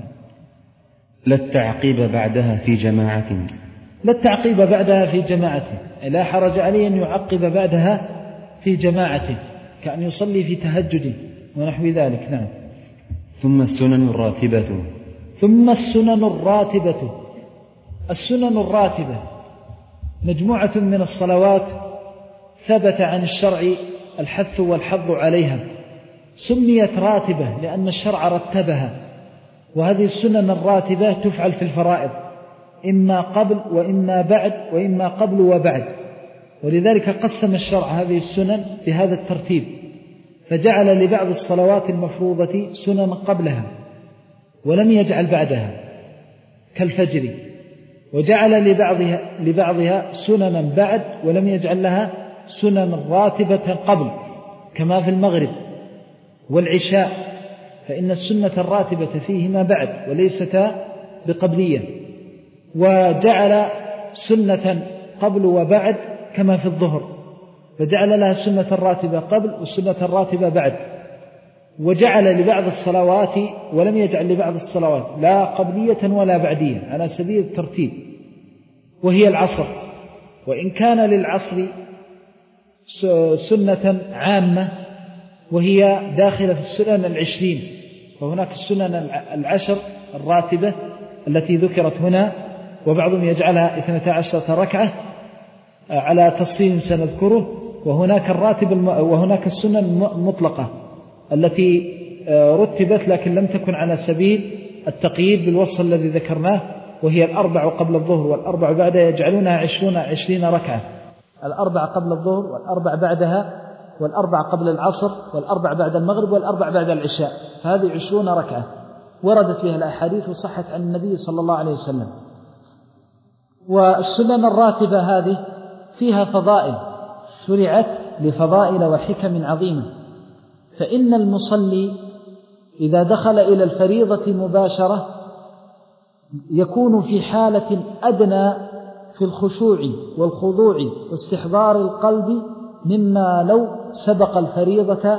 Speaker 1: لا التعقيب بعدها في جماعة،
Speaker 2: لا التعقيب بعدها في جماعة، لا حرج عليه أن يعقب بعدها في جماعة، كأن يصلي في تهجد ونحو ذلك. نعم.
Speaker 1: ثم السنن الراتبة،
Speaker 2: ثم السنن الراتبة. السنن الراتبة مجموعة من الصلوات ثبت عن الشرع الحث والحظ عليها، سميت راتبة لأن الشرع رتبها، وهذه السنن الراتبة تفعل في الفرائض إما قبل وإما بعد وإما قبل وبعد، ولذلك قسم الشرع هذه السنن بهذا الترتيب، فجعل لبعض الصلوات المفروضة سنن قبلها ولم يجعل بعدها كالفجر، وجعل لبعضها, لبعضها سننا بعد ولم يجعل لها سنن راتبة قبل، كما في المغرب والعشاء، فإن السنة الراتبة فيهما بعد وليستا بقبلية، وجعل سنة قبل وبعد كما في الظهر، فجعل لها السنة الراتبة قبل والسنة الراتبة بعد، وجعل لبعض الصلوات ولم يجعل لبعض الصلوات لا قبلية ولا بعدية على سبيل الترتيب، وهي العصر، وإن كان للعصر سنة عامة وهي داخلة في السنن العشرين، فهناك السنن العشر الراتبة التي ذكرت هنا، وبعضهم يجعلها اثنتا عشرة ركعة على تفصيل سنذكره، وهناك الراتب الم... وهناك السنن المطلقة التي رتبت لكن لم تكن على سبيل التقييد بالوصف الذي ذكرناه، وهي الأربع قبل الظهر والأربع بعدها، يجعلونها عشرون عشرين ركعة، الأربع قبل الظهر والأربع بعدها والأربع قبل العصر والأربع بعد المغرب والأربع بعد العشاء، فهذه عشرون ركعة وردت فيها الأحاديث وصحت عن النبي صلى الله عليه وسلم. والسنن الراتبة هذه فيها فضائل شرعت لفضائل وحكم عظيمة، فإن المصلي إذا دخل إلى الفريضة مباشرة يكون في حالة أدنى في الخشوع والخضوع واستحضار القلب مما لو سبق الفريضة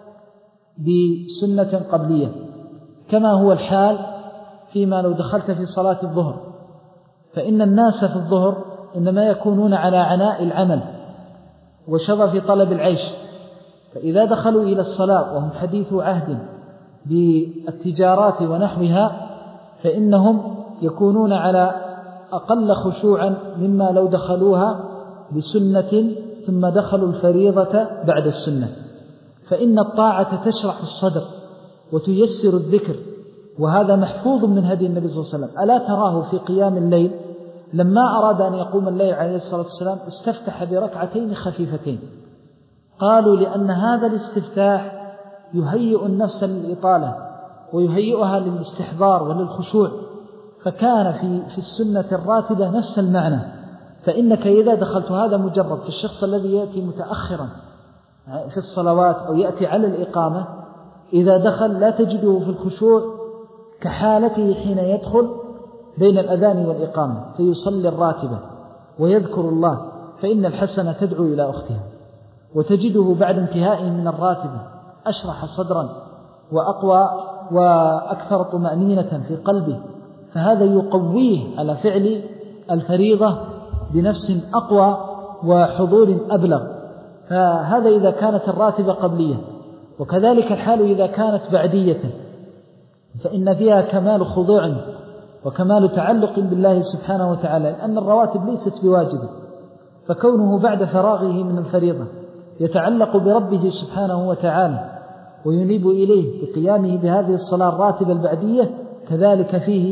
Speaker 2: بسنة قبلية، كما هو الحال فيما لو دخلت في صلاة الظهر، فإن الناس في الظهر إنما يكونون على عناء العمل وشغف طلب العيش، فإذا دخلوا إلى الصلاة وهم حديث عهد بالتجارات ونحوها فإنهم يكونون على أقل خشوعا مما لو دخلوها بسنة ثم دخلوا الفريضة بعد السنة، فإن الطاعة تشرح الصدر وتيسر الذكر، وهذا محفوظ من هدي النبي صلى الله عليه وسلم. ألا تراه في قيام الليل لما أراد أن يقوم الليل عليه الصلاة والسلام استفتح بركعتين خفيفتين، قالوا لأن هذا الاستفتاح يهيئ النفس للإطالة ويهيئها للاستحضار وللخشوع، فكان في في السنة الراتبة نفس المعنى. فإنك إذا دخلت هذا مجرد في الشخص الذي يأتي متأخرا في الصلوات أو يأتي على الإقامة، إذا دخل لا تجده في الخشوع كحالته حين يدخل بين الأذان والإقامة فيصلي الراتبة ويذكر الله، فإن الحسنة تدعو إلى أختها، وتجده بعد انتهائه من الراتبة أشرح صدرا وأقوى وأكثر طمأنينة في قلبه، فهذا يقويه على فعل الفريضة بنفس أقوى وحضور أبلغ. فهذا إذا كانت الراتبة قبلية، وكذلك الحال إذا كانت بعدية، فإن فيها كمال خضوع وكمال تعلق بالله سبحانه وتعالى، لأن الرواتب ليست بواجبة، فكونه بعد فراغه من الفريضة يتعلق بربه سبحانه وتعالى وينيب إليه بقيامه بهذه الصلاة الراتبة البعدية، كذلك فيه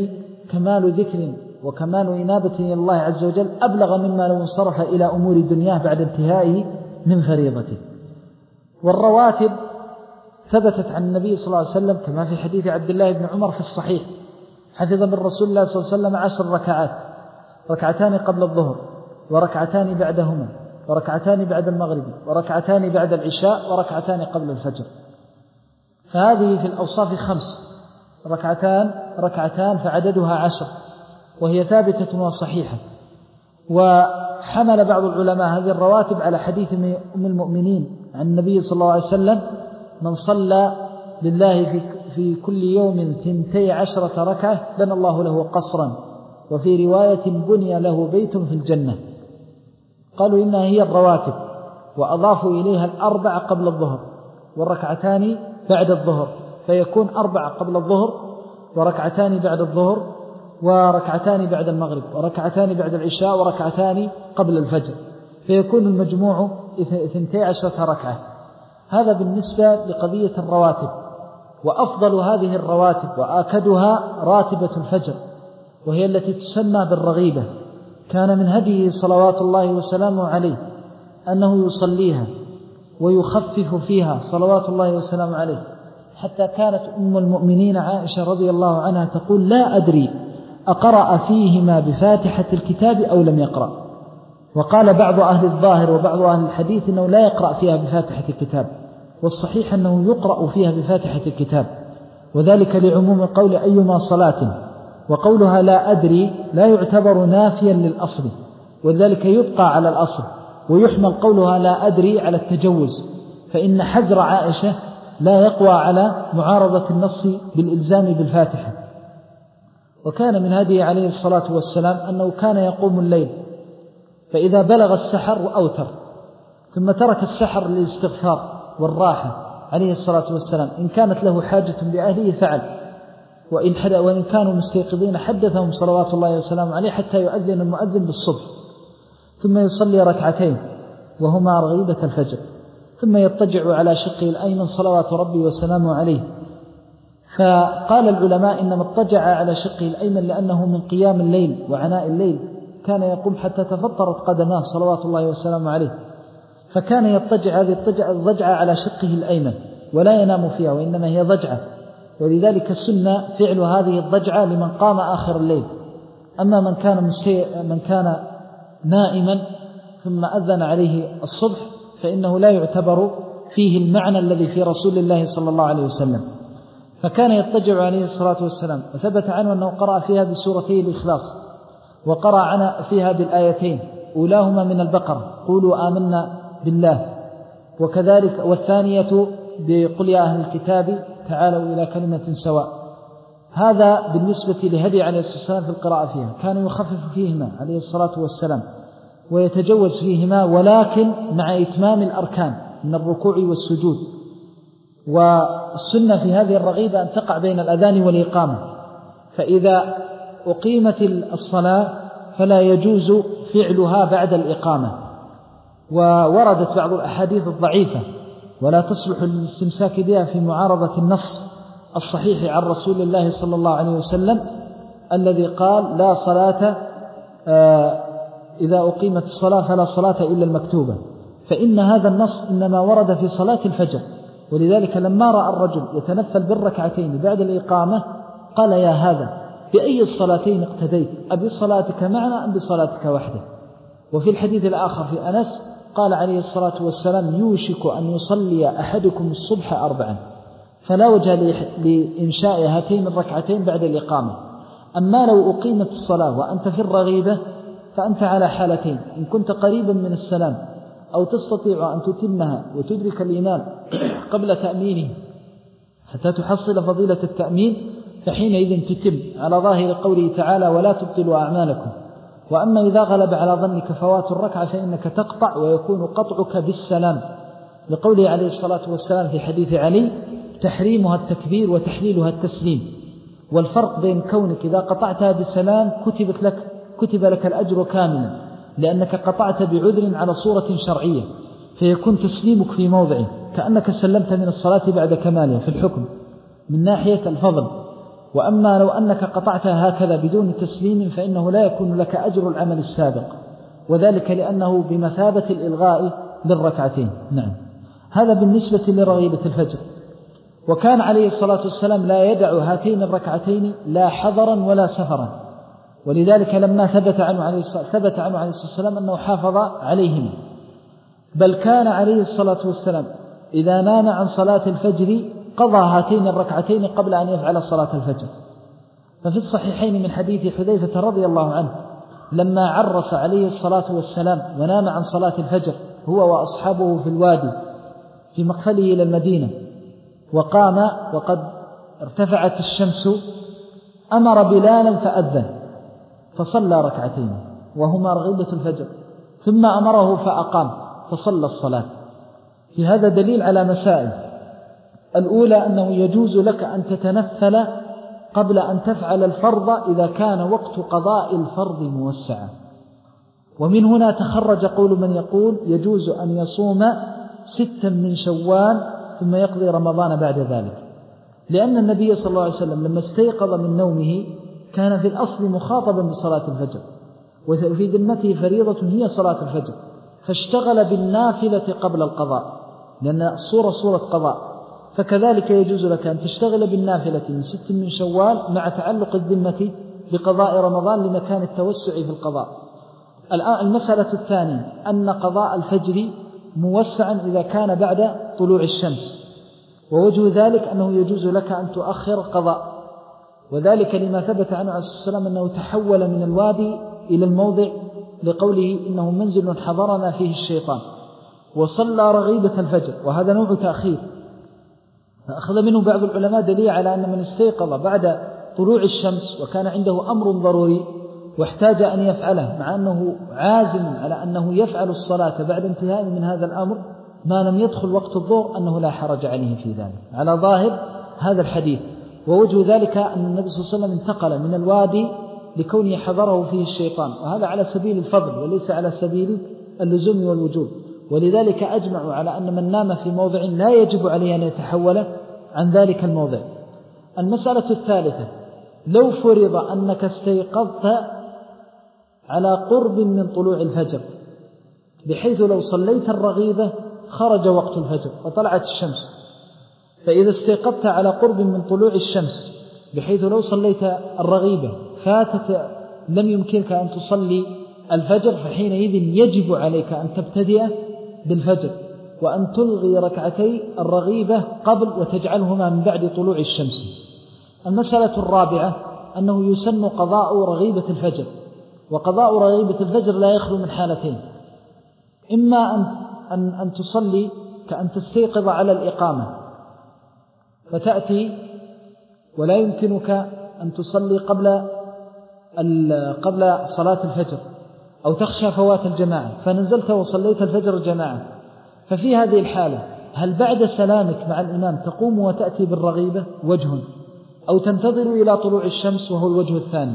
Speaker 2: كمال ذكر وكمال إنابة إلى الله عز وجل أبلغ مما لو انصرف إلى أمور دنياه بعد انتهائه من فريضته. والرواتب ثبتت عن النبي صلى الله عليه وسلم كما في حديث عبد الله بن عمر في الصحيح: حفظ من رسول الله صلى الله عليه وسلم عشر ركعات، ركعتان قبل الظهر وركعتان بعدهما وركعتان بعد المغرب وركعتان بعد العشاء وركعتان قبل الفجر. فهذه في الأوصاف خمس، ركعتان ركعتان فعددها عشر، وهي ثابتة وصحيحة. وحمل بعض العلماء هذه الرواتب على حديث أم المؤمنين عن النبي صلى الله عليه وسلم: من صلى لله في في كل يوم ثنتي عشرة ركعة بنى الله له قصرا، وفي رواية بني له بيت في الجنة. قالوا إنها هي الرواتب، وأضافوا إليها الأربع قبل الظهر والركعتان بعد الظهر، فيكون أربع قبل الظهر وركعتان بعد الظهر وركعتان بعد المغرب وركعتان بعد العشاء وركعتان قبل الفجر، فيكون المجموع ثنتي عشرة ركعة. هذا بالنسبة لقضية الرواتب. وأفضل هذه الرواتب وآكدها راتبة الفجر، وهي التي تسمى بالرغيبة. كان من هديه صلوات الله وسلامه عليه أنه يصليها ويخفف فيها صلوات الله وسلامه عليه، حتى كانت أم المؤمنين عائشة رضي الله عنها تقول: لا أدري أقرأ فيهما بفاتحة الكتاب أو لم يقرأ. وقال بعض أهل الظاهر وبعض أهل الحديث أنه لا يقرأ فيها بفاتحة الكتاب، والصحيح أنه يقرأ فيها بفاتحة الكتاب، وذلك لعموم قول أيما صلاة، وقولها لا أدري لا يعتبر نافيا للأصل، ولذلك يبقى على الأصل، ويحمل قولها لا أدري على التجوز، فإن حزر عائشة لا يقوى على معارضة النص بالإلزام بالفاتحة. وكان من هذه عليه الصلاة والسلام أنه كان يقوم الليل، فإذا بلغ السحر أوتر، ثم ترك السحر للاستغفار والراحة عليه الصلاة والسلام. إن كانت له حاجة بأهله فعل، وإن, وإن كانوا مستيقظين حدثهم صلوات الله وسلامه عليه حتى يؤذن المؤذن بالصبح، ثم يصلي ركعتين وهما رغيبة الفجر، ثم يضطجع على شقه الأيمن صلوات ربي وسلامه عليه. فقال العلماء إنما اضطجع على شقه الأيمن لأنه من قيام الليل وعناء الليل كان يقوم حتى تفطرت قدماه صلوات الله وسلامه عليه، فكان يضطجع هذه الضجعة على شقه الأيمن ولا ينام فيها، وإنما هي ضجعة، ولذلك السنة فعل هذه الضجعة لمن قام آخر الليل. أما من كان مستي... من كان نائما ثم أذن عليه الصبح فإنه لا يعتبر فيه المعنى الذي في رسول الله صلى الله عليه وسلم. فكان يضطجع عليه الصلاة والسلام، وثبت عنه أنه قرأ فيها بسورتي الإخلاص، وقرأ فيها بالآيتين أولاهما من البقرة: قولوا آمنا بالله، وكذلك والثانية بقل يا أهل الكتاب تعالوا إلى كلمة سواء. هذا بالنسبة لهدي عليه الصلاة والسلام في القراءة فيها. كان يخفف فيهما عليه الصلاة والسلام ويتجوز فيهما، ولكن مع إتمام الأركان من الركوع والسجود. والسنة في هذه الرغيبة أن تقع بين الأذان والإقامة، فإذا أقيمت الصلاة فلا يجوز فعلها بعد الإقامة. ووردت بعض الأحاديث الضعيفة ولا تصلح للاستمساك بها في معارضة النص الصحيح عن رسول الله صلى الله عليه وسلم الذي قال: لا صلاة إذا أقيمت الصلاة فلا صلاة إلا المكتوبة. فإن هذا النص إنما ورد في صلاة الفجر، ولذلك لما رأى الرجل يتنفل بالركعتين بعد الإقامة قال: يا هذا بأي الصلاتين اقتديت، أبي صلاتك معنا أم بصلاتك وحده؟ وفي الحديث الآخر في أنس قال عليه الصلاة والسلام: يوشك أن يصلي أحدكم الصبح أربعا، فلا وجه لإنشاء هاتين الركعتين بعد الإقامة. أما لو أقيمت الصلاة وأنت في الرغيبة فأنت على حالتين: إن كنت قريبا من السلام أو تستطيع أن تتمها وتدرك الإمام قبل تأمينه حتى تحصل فضيلة التأمين، فحينئذ تتم على ظاهر قوله تعالى: ولا تبطلوا أعمالكم. وأما إذا غلب على ظنك فوات الركعة فإنك تقطع، ويكون قطعك بالسلام، لقوله عليه الصلاة والسلام في حديث علي: تحريمها التكبير وتحليلها التسليم. والفرق بين كونك إذا قطعتها بسلام كتبت لك كتب لك الأجر كاملا لأنك قطعت بعذر على صورة شرعية، فيكون تسليمك في موضعه كأنك سلمت من الصلاة بعد كمالها في الحكم من ناحية الفضل. وأما لو أنك قطعتها هكذا بدون تسليم فإنه لا يكون لك أجر العمل السابق، وذلك لأنه بمثابة الإلغاء للركعتين. نعم، هذا بالنسبة لرغيبة الفجر. وكان عليه الصلاة والسلام لا يدع هاتين الركعتين لا حضرا ولا سفرا، ولذلك لما ثبت عنه عليه الصلاة ثبت عنه عليه الصلاة والسلام أنه حافظ عليهما، بل كان عليه الصلاة والسلام إذا نام عن صلاة الفجر قضى هاتين الركعتين قبل أن يفعل صلاة الفجر. ففي الصحيحين من حديث حذيفة رضي الله عنه لما عرس عليه الصلاة والسلام ونام عن صلاة الفجر هو وأصحابه في الوادي في مقفله إلى المدينة، وقام وقد ارتفعت الشمس، أمر بلالا فأذن فصلى ركعتين وهما رغيبة الفجر، ثم أمره فأقام فصلى الصلاة. في هذا دليل على مسائل. الأولى أنه يجوز لك أن تتنفل قبل أن تفعل الفرض إذا كان وقت قضاء الفرض موسعا، ومن هنا تخرج قول من يقول يجوز أن يصوم ستا من شوال ثم يقضي رمضان بعد ذلك، لأن النبي صلى الله عليه وسلم لما استيقظ من نومه كان في الأصل مخاطبا بصلاة الفجر، وفي ذمته فريضة هي صلاة الفجر، فاشتغل بالنافلة قبل القضاء، لأن الصورة صورة قضاء. فكذلك يجوز لك أن تشتغل بالنافلة من ست من شوال مع تعلق الذمة بقضاء رمضان لمكان التوسع في القضاء. الآن المسألة الثانية أن قضاء الفجر موسعا إذا كان بعد طلوع الشمس، ووجه ذلك أنه يجوز لك أن تؤخر القضاء، وذلك لما ثبت عنه عليه الصلاة والسلام أنه تحول من الوادي إلى الموضع لقوله إنه منزل حضرنا فيه الشيطان، وصلى رغيبة الفجر، وهذا نوع تأخير. فأخذ منه بعض العلماء دليل على أن من استيقظ بعد طلوع الشمس وكان عنده أمر ضروري واحتاج أن يفعله مع أنه عازم على أنه يفعل الصلاة بعد انتهاء من هذا الأمر ما لم يدخل وقت الظهر أنه لا حرج عليه في ذلك على ظاهر هذا الحديث. ووجه ذلك أن النبي صلى الله عليه وسلم انتقل من الوادي لكونه حضره فيه الشيطان، وهذا على سبيل الفضل وليس على سبيل اللزوم والوجوب، ولذلك أجمعوا على أن من نام في موضع لا يجب عليه أن يتحول عن ذلك الموضع. المسألة الثالثة، لو فرض أنك استيقظت على قرب من طلوع الفجر بحيث لو صليت الرغيبة خرج وقت الفجر وطلعت الشمس، فإذا استيقظت على قرب من طلوع الشمس بحيث لو صليت الرغيبة فاتت لم يمكنك أن تصلي الفجر، فحينئذ يجب عليك أن تبتدئ بالفجر وأن تلغي ركعتي الرغيبة قبل وتجعلهما من بعد طلوع الشمس. المسألة الرابعة أنه يسن قضاء رغيبة الفجر، وقضاء رغيبة الفجر لا يخلو من حالتين، إما أن, أن, أن تصلي كأن تستيقظ على الإقامة فتأتي ولا يمكنك أن تصلي قبل قبل صلاة الفجر، أو تخشى فوات الجماعة فنزلت وصليت الفجر جماعة، ففي هذه الحالة هل بعد سلامك مع الإمام تقوم وتأتي بالرغيبة وجه، أو تنتظر إلى طلوع الشمس وهو الوجه الثاني؟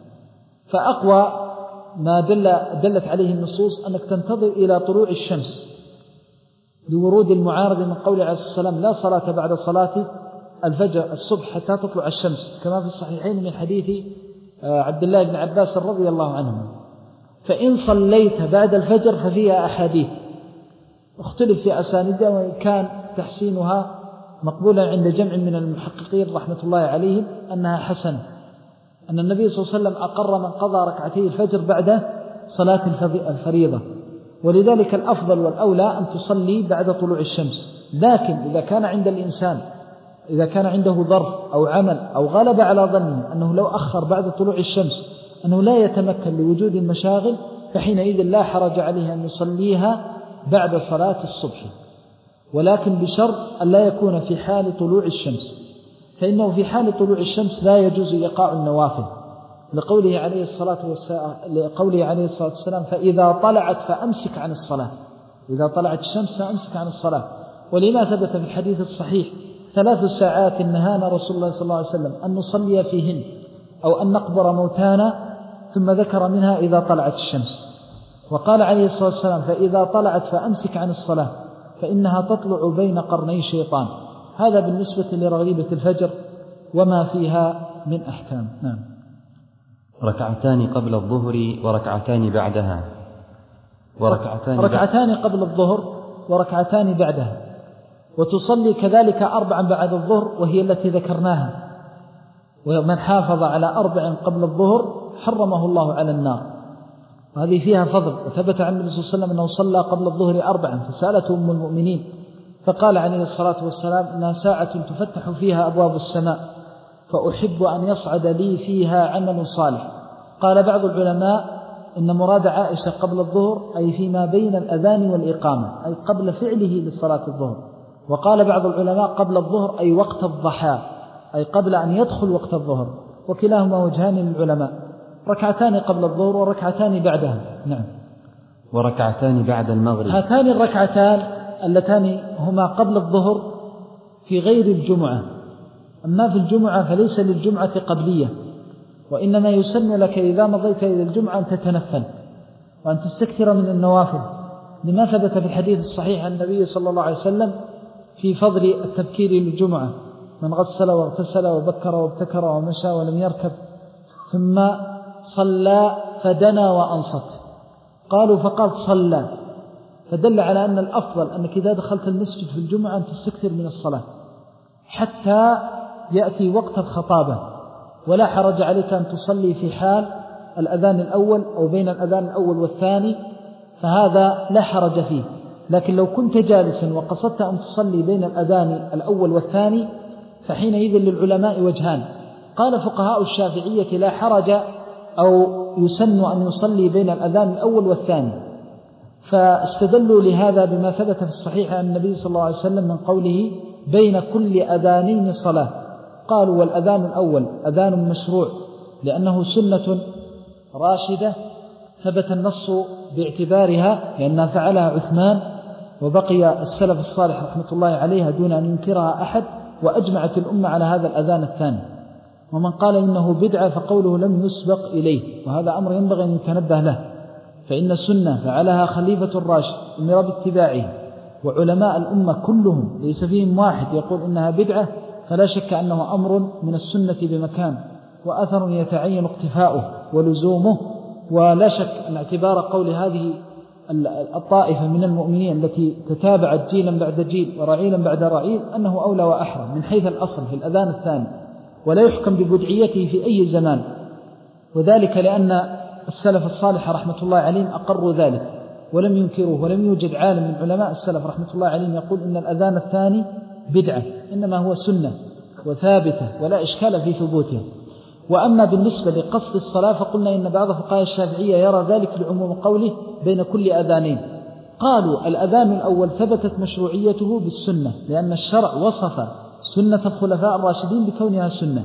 Speaker 2: فأقوى ما دل دلت عليه النصوص أنك تنتظر إلى طلوع الشمس لورود المعارض من قول عليه الصلاة والسلام لا صلاة بعد صلاة الفجر الصبح حتى تطلع الشمس، كما في الصحيحين من حديث عبد الله بن عباس رضي الله عنه. فإن صليت بعد الفجر ففيها أحاديث اختلف في أساندها، وإن كان تحسينها مقبولا عند جمع من المحققين رحمة الله عليهم أنها حسن، أن النبي صلى الله عليه وسلم أقر من قضى ركعتي الفجر بعد صلاة الفريضة، ولذلك الأفضل والأولى أن تصلي بعد طلوع الشمس. لكن إذا كان عند الإنسان إذا كان عنده ظرف أو عمل أو غلب على ظنه أنه لو أخر بعد طلوع الشمس أنه لا يتمكن لوجود المشاغل، فحينئذ لا حرج عليه أن يصليها بعد صلاة الصبح، ولكن بشرط أن لا يكون في حال طلوع الشمس، فإنه في حال طلوع الشمس لا يجوز إيقاع النوافل، لقوله عليه الصلاة والسلام لقوله عليه الصلاة والسلام فإذا طلعت فأمسك عن الصلاة، إذا طلعت الشمس فأمسك عن الصلاة. ولما ثبت في الحديث الصحيح ثلاث ساعات نهانا رسول الله صلى الله عليه وسلم أن نصلي فيهن أو أن نقبر موتانا، ثم ذكر منها إذا طلعت الشمس، وقال عليه الصلاة والسلام فإذا طلعت فأمسك عن الصلاة فإنها تطلع بين قرني شيطان. هذا بالنسبة لرغيبة الفجر وما فيها من أحكام. نعم.
Speaker 1: ركعتان قبل الظهر وركعتان بعدها. وركعتان
Speaker 2: ركعتان قبل الظهر وركعتان بعدها، وتصلي كذلك أربعا بعد الظهر وهي التي ذكرناها. ومن حافظ على أربع قبل الظهر حرمه الله على النار، وهذه فيها فضل. وثبت عن النبي صلى الله عليه وسلم أنه صلى قبل الظهر أربعا، فسألته أم المؤمنين فقال عليه الصلاة والسلام إنها ساعة تفتح فيها أبواب السماء، فأحب أن يصعد لي فيها عمل صالح. قال بعض العلماء إن مراد عائشة قبل الظهر أي فيما بين الأذان والإقامة، أي قبل فعله لصلاة الظهر. وقال بعض العلماء قبل الظهر أي وقت الضحى، أي قبل أن يدخل وقت الظهر، وكلاهما وجهان للعلماء. ركعتان قبل الظهر وركعتان بعدها. نعم.
Speaker 1: وركعتان بعد المغرب.
Speaker 2: هاتان الركعتان اللتان هما قبل الظهر في غير الجمعة. أما في الجمعة فليس للجمعة قبلية، وإنما يسن لك إذا مضيت إلى الجمعة أن تتنفل وأن تستكثر من النوافل، لما ثبت في الحديث الصحيح عن النبي صلى الله عليه وسلم في فضل التبكير للجمعة: من غسل واغتسل وبكر وابتكر ومشى ولم يركب ثم صلى فدنا وأنصت. قالوا فقال صلى، فدل على أن الأفضل أنك إذا دخلت المسجد في الجمعة أن تستكثر من الصلاة حتى يأتي وقت الخطابة، ولا حرج عليك أن تصلي في حال الأذان الأول أو بين الأذان الأول والثاني، فهذا لا حرج فيه. لكن لو كنت جالسا وقصدت أن تصلي بين الأذان الأول والثاني فحينئذ للعلماء وجهان. قال فقهاء الشافعية لا حرج أو يسن أن يصلي بين الأذان الأول والثاني، فاستدلوا لهذا بما ثبت في الصحيح عن النبي صلى الله عليه وسلم من قوله بين كل أذانين صلاة. قالوا والأذان الأول أذان مشروع لأنه سنة راشدة ثبت النص باعتبارها لأنها فعلها عثمان، وبقي السلف الصالح رحمة الله عليها دون أن ينكرها أحد، وأجمعت الأمة على هذا الأذان الثاني. ومن قال إنه بدعة فقوله لم يسبق إليه، وهذا أمر ينبغي أن يتنبه له، فإن السنة فعلها خليفة الراشد أمر باتباعه، وعلماء الأمة كلهم ليس فيهم واحد يقول إنها بدعة، فلا شك أنه أمر من السنة بمكان وأثر يتعين اقتفاؤه ولزومه. ولا شك أن اعتبار قول هذه الطائفة من المؤمنين التي تتابعت جيلا بعد جيل ورعيلا بعد رعيل أنه أولى وأحرى من حيث الأصل في الأذان الثاني، ولا يحكم ببدعيته في أي زمان، وذلك لأن السلف الصالح رحمة الله عليهم أقروا ذلك ولم ينكروه، ولم يوجد عالم من علماء السلف رحمة الله عليهم يقول إن الأذان الثاني بدعة، إنما هو سنة وثابتة ولا إشكال في ثبوتها. وأما بالنسبة لقصد الصلاة فقلنا إن بعض فقهاء الشافعية يرى ذلك لعموم قوله بين كل أذانين. قالوا الأذان الأول ثبتت مشروعيته بالسنة لأن الشرع وصف سنة الخلفاء الراشدين بكونها سنة،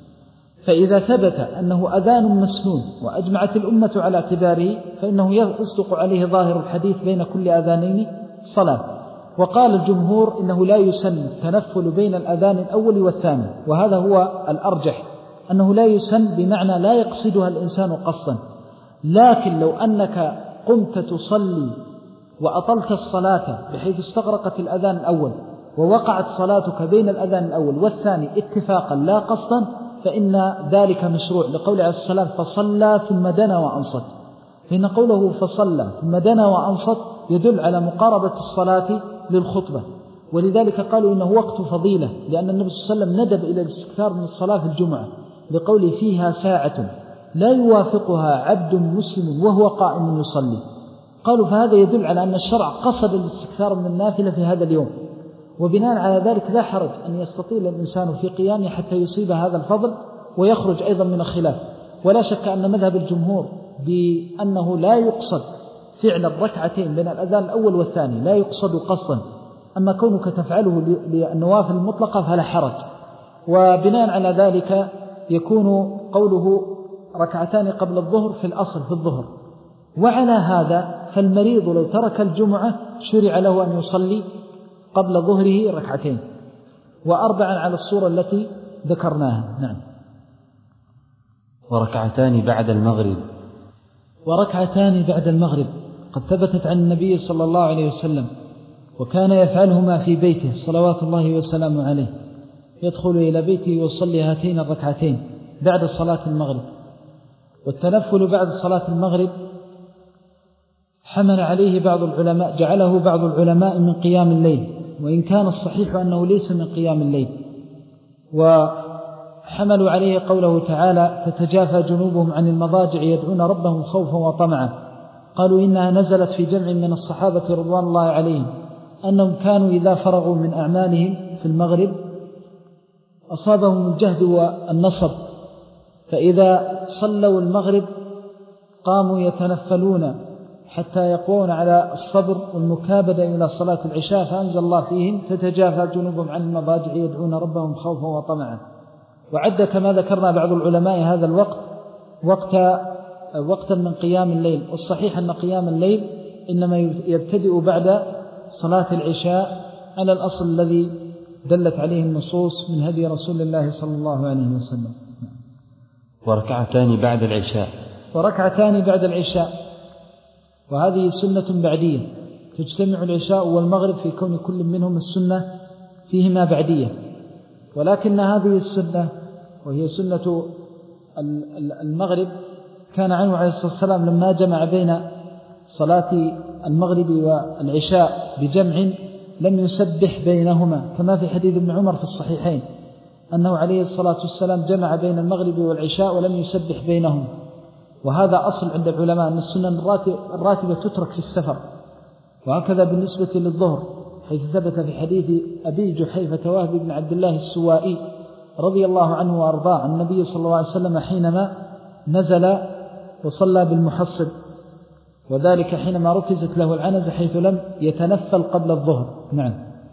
Speaker 2: فإذا ثبت أنه أذان مسنون وأجمعت الأمة على اعتباره فإنه يصدق عليه ظاهر الحديث بين كل أذانين صلاة. وقال الجمهور إنه لا يسن التنفل بين الأذان الأول والثاني، وهذا هو الأرجح، أنه لا يسن بمعنى لا يقصدها الإنسان قصدا. لكن لو أنك قمت تصلي وأطلت الصلاة بحيث استغرقت الأذان الأول ووقعت صلاتك بين الأذان الأول والثاني اتفاقا لا قصدا فإن ذلك مشروع، لقول عليه السلام فصلى ثم دنا وأنصت، فإن قوله فصلى ثم دنا وأنصت يدل على مقاربة الصلاة للخطبة، ولذلك قالوا إنه وقت فضيلة، لأن النبي صلى الله عليه وسلم ندب إلى الاستكثار من الصلاة في الجمعة لقوله فيها ساعة لا يوافقها عبد مسلم وهو قائم يصلي. قالوا فهذا يدل على أن الشرع قصد الاستكثار من النافلة في هذا اليوم، وبناء على ذلك لا حرج أن يستطيل الإنسان في قيامه حتى يصيب هذا الفضل ويخرج أيضا من الخلاف. ولا شك أن مذهب الجمهور بأنه لا يقصد فعل الركعتين بين الأذان الأول والثاني لا يقصد قصدا، أما كونك تفعله للنوافل المطلقة فلا حرج. وبناء على ذلك يكون قوله ركعتان قبل الظهر في الأصل في الظهر. وعلى هذا فالمريض لو ترك الجمعة شرع له أن يصلي قبل ظهره ركعتين وأربعا على الصورة التي ذكرناها. نعم.
Speaker 1: وركعتان بعد المغرب.
Speaker 2: وركعتان بعد المغرب قد ثبتت عن النبي صلى الله عليه وسلم وكان يفعلهما في بيته صلوات الله وسلامه عليه، يدخل إلى بيته ويصلي هاتين الركعتين بعد صلاة المغرب. والتنفل بعد صلاة المغرب حمل عليه بعض العلماء، جعله بعض العلماء من قيام الليل، وإن كان الصحيح أنه ليس من قيام الليل. وحملوا عليه قوله تعالى: تتجافى جنوبهم عن المضاجع يدعون ربهم خوفا وطمعا. قالوا إنها نزلت في جمع من الصحابة رضوان الله عليهم أنهم كانوا إذا فرغوا من أعمالهم في المغرب أصابهم الجهد والنصب، فإذا صلوا المغرب قاموا يتنفلون حتى يقوون على الصبر والمكابدة إلى صلاة العشاء، فأنزل الله فيهم: تتجافى جنوبهم عن المضاجع يدعون ربهم خوفا وطمعا. وعد كما ذكرنا بعض العلماء هذا الوقت وقت وقتا من قيام الليل. والصحيح أن قيام الليل إنما يبتدئ بعد صلاة العشاء على الأصل الذي دلت عليه النصوص من هدي رسول الله صلى الله عليه وسلم.
Speaker 1: وركعتان بعد العشاء
Speaker 2: وركعتان بعد العشاء وهذه سنة بعدية، تجتمع العشاء والمغرب في كون كل منهم السنة فيهما بعدية. ولكن هذه السنة وهي سنة المغرب كان عنه عليه الصلاة والسلام لما جمع بين صلاة المغرب والعشاء بجمع لم يسبح بينهما، كما في حديث ابن عمر في الصحيحين أنه عليه الصلاة والسلام جمع بين المغرب والعشاء ولم يسبح بينهم. وهذا أصل عند العلماء أن السنن الراتبة تترك في السفر. وهكذا بالنسبة للظهر، حيث ثبت في حديث أبي جحيفة وهب بن عبد الله السوائي رضي الله عنه وأرضاه عن النبي صلى الله عليه وسلم حينما نزل وصلى بالمحصب، وذلك حينما ركزت له العنزة حيث لم يتنفل قبل الظهر. نعم.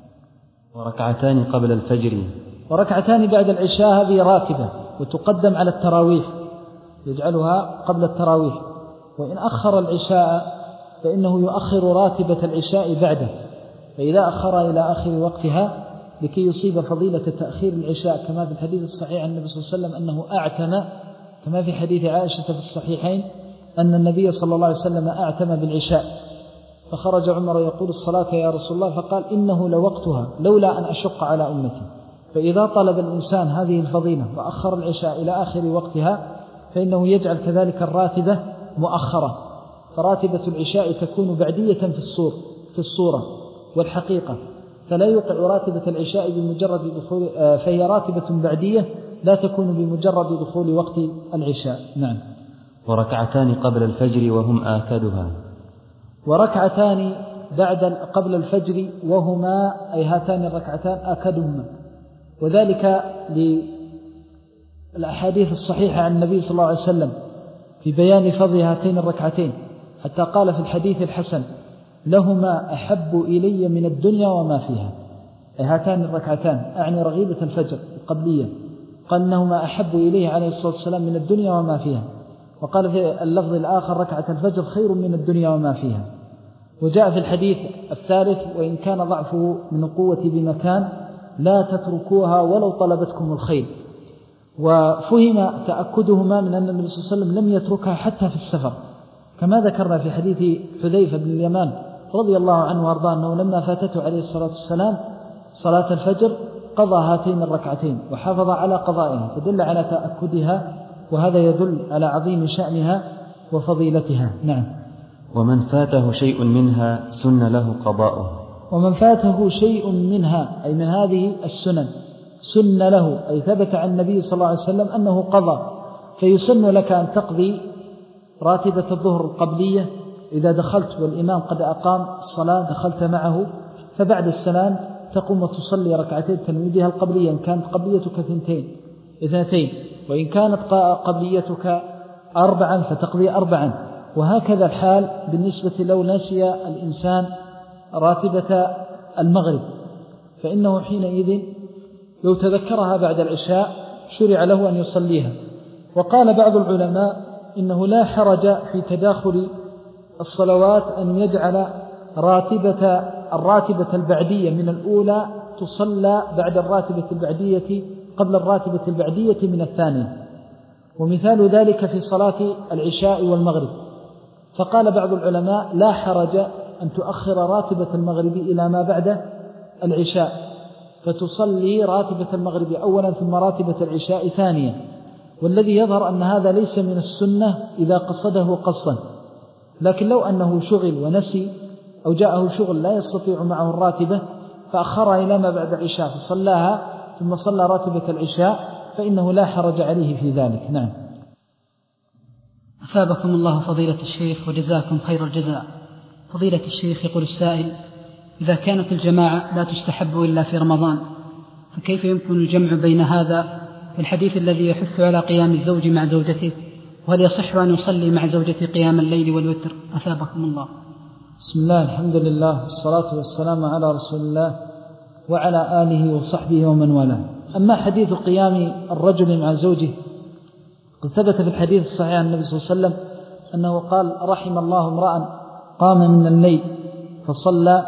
Speaker 1: وركعتان قبل الفجر
Speaker 2: وركعتان بعد العشاء هذه راتبة وتقدم على التراويح، يجعلها قبل التراويح. وإن أخر العشاء فإنه يؤخر راتبة العشاء بعده، فإذا أخر إلى آخر وقتها لكي يصيب فضيلة تأخير العشاء، كما في الحديث الصحيح عن النبي صلى الله عليه وسلم أنه أعتم، كما في حديث عائشة في الصحيحين أن النبي صلى الله عليه وسلم أعتم بالعشاء، فخرج عمر يقول: الصلاة يا رسول الله، فقال: إنه لوقتها لولا أن أشق على أمتي. فإذا طلب الإنسان هذه الفضيلة وأخر العشاء إلى آخر وقتها فإنه يجعل كذلك الراتبة مؤخرة، فراتبة العشاء تكون بعدية في الصور في الصورة والحقيقة، فلا يوقع راتبة العشاء بمجرد دخول، فهي راتبة بعدية لا تكون بمجرد دخول وقت العشاء. نعم.
Speaker 1: وركعتان قبل الفجر وهم آكدها
Speaker 2: وركعتان بعد قبل الفجر وهما أي هاتان الركعتان آكدهما، وذلك للأحاديث الصحيحة عن النبي صلى الله عليه وسلم في بيان فضل هاتين الركعتين، حتى قال في الحديث الحسن: لهما أحب إلي من الدنيا وما فيها. أي هاتان الركعتان أعني رغيبة الفجر القبلية، قال إنهما أحب إليه عليه الصلاة والسلام من الدنيا وما فيها. وقال في اللفظ الآخر: ركعة الفجر خير من الدنيا وما فيها. وجاء في الحديث الثالث: وإن كان ضعفه من القوة بمكان لا تتركوها ولو طلبتكم الخيل. وفهم تأكدهما من أن النبي صلى الله عليه وسلم لم يتركها حتى في السفر، كما ذكرنا في حديث حذيفة بن اليمان رضي الله عنه وارضاه أنه لما فاتته عليه الصلاة والسلام صلاة الفجر قضى هاتين الركعتين وحافظ على قضائها، فدل على تأكدها، وهذا يدل على عظيم شأنها وفضيلتها. نعم.
Speaker 1: ومن فاته شيء منها سن له قضاؤه
Speaker 2: ومن فاته شيء منها أي من هذه السنن سن له، أي ثبت عن النبي صلى الله عليه وسلم أنه قضى، فيسن لك أن تقضي راتبة الظهر القبلية إذا دخلت والإمام قد أقام الصلاة دخلت معه، فبعد السلام تقوم وتصلي ركعتين تنويدها القبلية إن كانت قبليتك اثنتين اثنتين وإن كانت قبليتك أربعا فتقضي أربعا. وهكذا الحال بالنسبة لو نسي الإنسان راتبة المغرب، فإنه حينئذ لو تذكرها بعد العشاء شرع له أن يصليها. وقال بعض العلماء إنه لا حرج في تداخل الصلوات أن يجعل راتبة الراتبة البعدية من الأولى تصلى بعد الراتبة البعدية قبل الراتبة البعدية من الثانية، ومثال ذلك في صلاة العشاء والمغرب. فقال بعض العلماء لا حرج أن تؤخر راتبة المغرب إلى ما بعد العشاء، فتصلي راتبة المغرب أولا ثم راتبة العشاء ثانيا. والذي يظهر أن هذا ليس من السنة إذا قصده قصدا، لكن لو أنه شغل ونسي أو جاءه شغل لا يستطيع معه الراتبة فأخرها إلى ما بعد العشاء فصلاها ثم صلى راتبة العشاء فإنه لا حرج عليه في ذلك. نعم.
Speaker 3: أثابكم الله فضيلة الشيخ وجزاكم خير الجزاء. فضيلة الشيخ يقول السائل: إذا كانت الجماعة لا تستحب إلا في رمضان فكيف يمكن الجمع بين هذا والحديث الذي يحث على قيام الزوج مع زوجته؟ وهل يصح أن يصلي مع زوجته قيام الليل والوتر؟ أثابكم الله.
Speaker 2: بسم الله، الحمد لله، والصلاة والسلام على رسول الله وعلى آله وصحبه ومن والاه. أما حديث قيام الرجل مع زوجه قد ثبت في الحديث الصحيح عن النبي صلى الله عليه وسلم أنه قال: رحم الله امرأ قام من الليل فصلى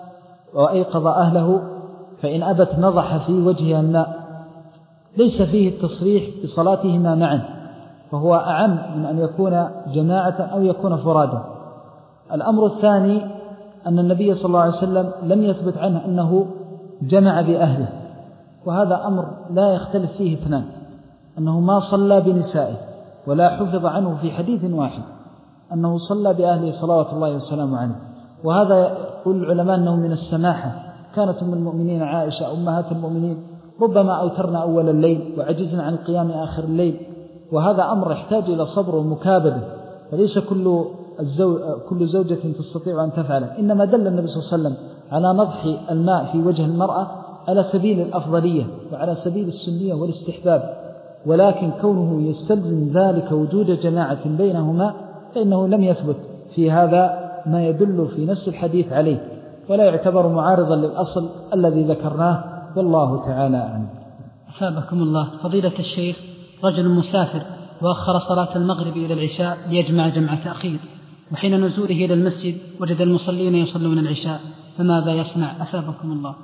Speaker 2: وأيقظ أهله فإن أبت نضح في وجهها الماء. ليس فيه التصريح بصلاتهما معا، فهو أعم من أن يكون جماعة أو يكون فرادا. الأمر الثاني أن النبي صلى الله عليه وسلم لم يثبت عنه أنه جمع بأهله، وهذا أمر لا يختلف فيه اثنان، أنه ما صلى بنسائه، ولا حفظ عنه في حديث واحد أنه صلى بأهله صلوات الله وسلامه عليه. وهذا يقول العلماء أنه من السماحة. كانت أم المؤمنين عائشة أمهات المؤمنين ربما أوترنا أول الليل وعجزنا عن القيام آخر الليل، وهذا أمر يحتاج إلى صبر ومكابدة، فليس كل الزوج كل زوجة تستطيع أن تفعله. إنما دل النبي صلى الله عليه وسلم على نضح الماء في وجه المرأة على سبيل الأفضلية وعلى سبيل السنية والاستحباب، ولكن كونه يستلزم ذلك وجود جماعة بينهما فإنه لم يثبت في هذا ما يدل في نفس الحديث عليه، ولا يعتبر معارضا للأصل الذي ذكرناه، والله تعالى أعلم.
Speaker 3: أثابكم الله. فضيلة الشيخ، رجل مسافر وأخر صلاة المغرب إلى العشاء ليجمع جمع تأخير، وحين نزوله إلى المسجد وجد المصلين يصلون العشاء، فماذا يصنع؟ أثابكم الله.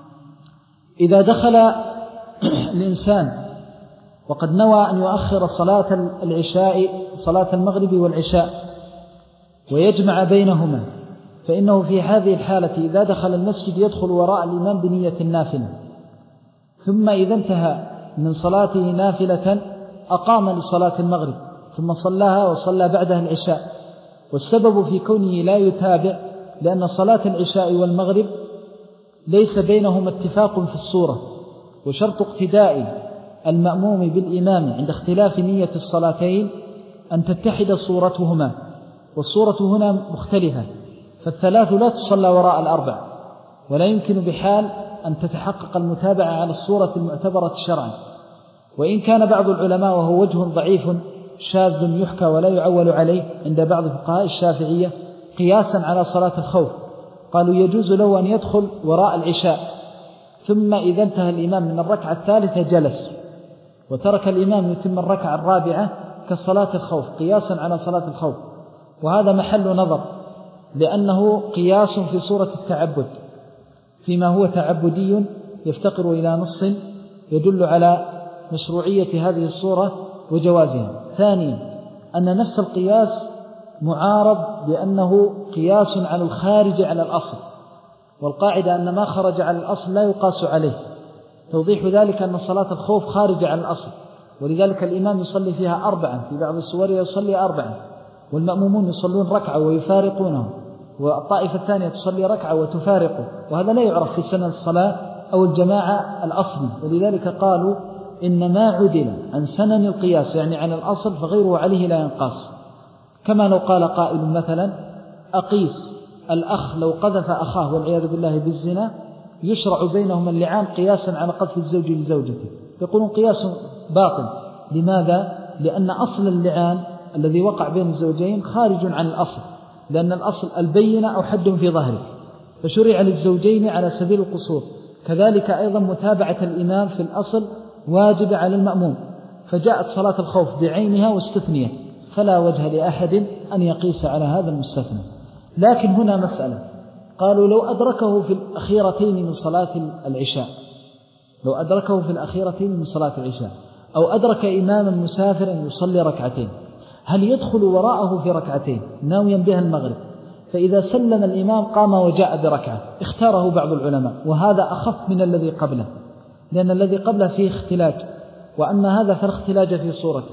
Speaker 2: إذا دخل الإنسان وقد نوى أن يؤخر صلاة العشاء صلاة المغرب والعشاء ويجمع بينهما، فإنه في هذه الحالة إذا دخل المسجد يدخل وراء الإمام بنية النافلة، ثم إذا انتهى من صلاته نافلة أقام لصلاة المغرب ثم صلاها وصلى بعدها العشاء. والسبب في كونه لا يتابع لأن صلاة العشاء والمغرب ليس بينهما اتفاق في الصورة، وشرط اقتداء المأموم بالإمام عند اختلاف نية الصلاتين أن تتحد صورتهما، والصورة هنا مختلفة، فالثلاث لا تصلى وراء الأربع، ولا يمكن بحال أن تتحقق المتابعة على الصورة المعتبرة شرعا. وإن كان بعض العلماء، وهو وجه ضعيف شاذ يحكى ولا يعول عليه عند بعض فقهاء الشافعية، قياسا على صلاة الخوف، قالوا يجوز له أن يدخل وراء العشاء ثم إذا انتهى الإمام من الركعة الثالثة جلس وترك الإمام يتم الركعة الرابعة كصلاة الخوف، قياسا على صلاة الخوف. وهذا محل نظر، لأنه قياس في صورة التعبد فيما هو تعبدي يفتقر إلى نص يدل على مشروعية هذه الصورة وجوازها. ثانيا أن نفس القياس معارض بأنه قياس على الخارج على الأصل، والقاعدة أن ما خرج على الأصل لا يقاس عليه. توضيح ذلك أن صلاة الخوف خارج على الأصل، ولذلك الإمام يصلي فيها أربعا، في بعض الصور يصلي أربعا، والمأمومون يصلون ركعة ويفارقونه، والطائفة الثانية تصلي ركعة وتفارقه، وهذا لا يعرف في سنن الصلاة أو الجماعة الأصلي. ولذلك قالوا إن ما عدل عن سنن القياس يعني عن الأصل فغيره عليه لا ينقاس. كما لو قال قائل مثلا: أقيس الأخ لو قذف أخاه والعياذ بالله بالزنا يشرع بينهما اللعان قياسا على قذف الزوج لزوجته، يقولون قياس باطل. لماذا؟ لأن أصل اللعان الذي وقع بين الزوجين خارج عن الأصل، لأن الأصل البينة أو حد في ظهره، فشرع للزوجين على سبيل القصور. كذلك أيضا متابعة الإمام في الأصل واجب على المأموم، فجاءت صلاة الخوف بعينها واستثنيت، فلا وجه لأحد أن يقيس على هذا المستثنى. لكن هنا مسألة، قالوا لو أدركه في الأخيرتين من صلاة العشاء لو أدركه في الأخيرتين من صلاة العشاء أو أدرك إماما مسافرا يصلي ركعتين، هل يدخل وراءه في ركعتين ناويا بها المغرب؟ فإذا سلم الإمام قام وجاء بركعة، اختاره بعض العلماء، وهذا أخف من الذي قبله، لأن الذي قبله فيه اختلاج، وأما هذا فالاختلاج في صورته.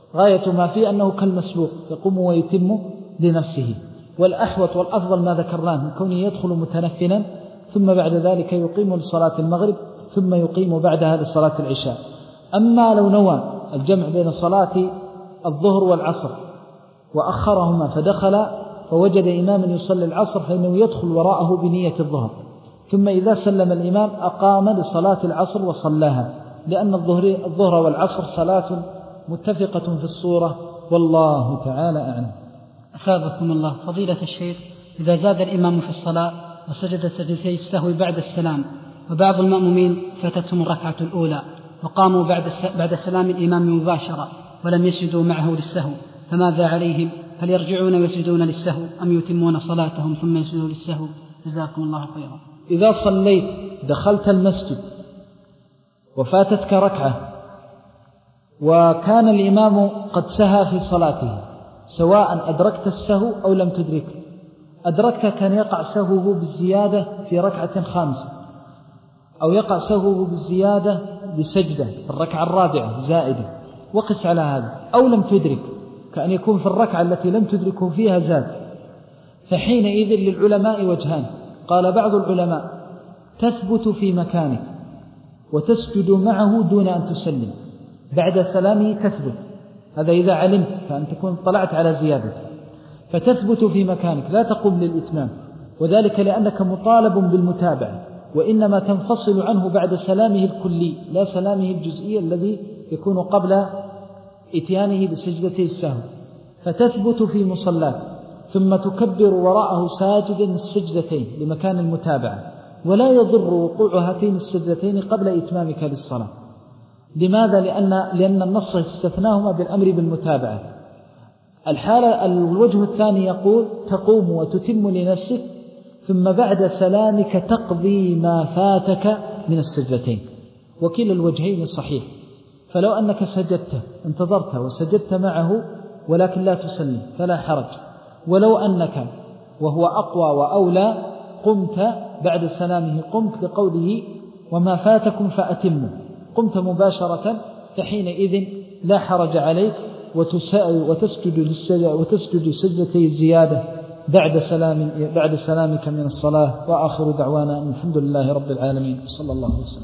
Speaker 2: غاية ما فيه أنه كالمسبوق يقوم ويتم لنفسه. والأحوط والأفضل ما ذكرناه من كونه يدخل متنفلا ثم بعد ذلك يقيم لصلاة المغرب ثم يقيم بعدها لصلاة العشاء. أما لو نوى الجمع بين صلاة الظهر والعصر وأخرهما فدخل فوجد إماما يصلي العصر فإنه يدخل وراءه بنية الظهر، ثم إذا سلم الإمام أقام لصلاة العصر وصلاها، لأن الظهر والعصر صلاة متفقة في الصورة، والله تعالى أعلم.
Speaker 3: أثابكم الله. فضيلة الشيخ، إذا زاد الإمام في الصلاة وسجد سجدتي السهو بعد السلام وبعض المأمومين فاتتهم الركعة الأولى وقاموا بعد بعد سلام الإمام مباشرة ولم يسجدوا معه للسهو، فماذا عليهم؟ هل يرجعون ويسجدون للسهو أم يتمون صلاتهم ثم يسجدوا للسهو؟ جزاكم الله خيرا.
Speaker 2: إذا صليت دخلت المسجد وفاتتك ركعة وكان الإمام قد سهى في صلاته، سواء أدركت السهو أو لم تدرك، أدركت كان يقع سهوه بالزيادة في ركعة خامسة، أو يقع سهوه بالزيادة بسجدة في الركعة الرابعة زائدة، وقس على هذا. أو لم تدرك كأن يكون في الركعة التي لم تدركه فيها زاد، فحينئذ للعلماء وجهان. قال بعض العلماء تثبت في مكانك وتسجد معه دون أن تسلم، بعد سلامه تثبت، هذا إذا علمت فأن تكون طلعت على زيادة، فتثبت في مكانك لا تقوم للإتمام، وذلك لأنك مطالب بالمتابعة، وإنما تنفصل عنه بعد سلامه الكلي لا سلامه الجزئي الذي يكون قبل إتيانه بسجدتي السهو، فتثبت في مصلاك ثم تكبر وراءه ساجدا السجدتين لمكان المتابعة، ولا يضر وقوع هاتين السجدتين قبل إتمامك للصلاة. لماذا؟ لأن, لأن النص استثناهما بالأمر بالمتابعة. الحالة الوجه الثاني يقول تقوم وتتم لنفسك ثم بعد سلامك تقضي ما فاتك من السجدتين، وكلا الوجهين صحيح. فلو أنك سجدت انتظرت وسجدت معه ولكن لا تسلم فلا حرج، ولو أنك وهو أقوى وأولى قمت بعد سلامه، قمت لقوله وما فاتكم فأتموا، قمت مباشرة، فحينئذ لا حرج عليك وتسجد وتسجد سجدتي الزيادة بعد سلام بعد سلامك من الصلاة. وآخر دعوانا الحمد لله رب العالمين، صلى الله عليه وسلم.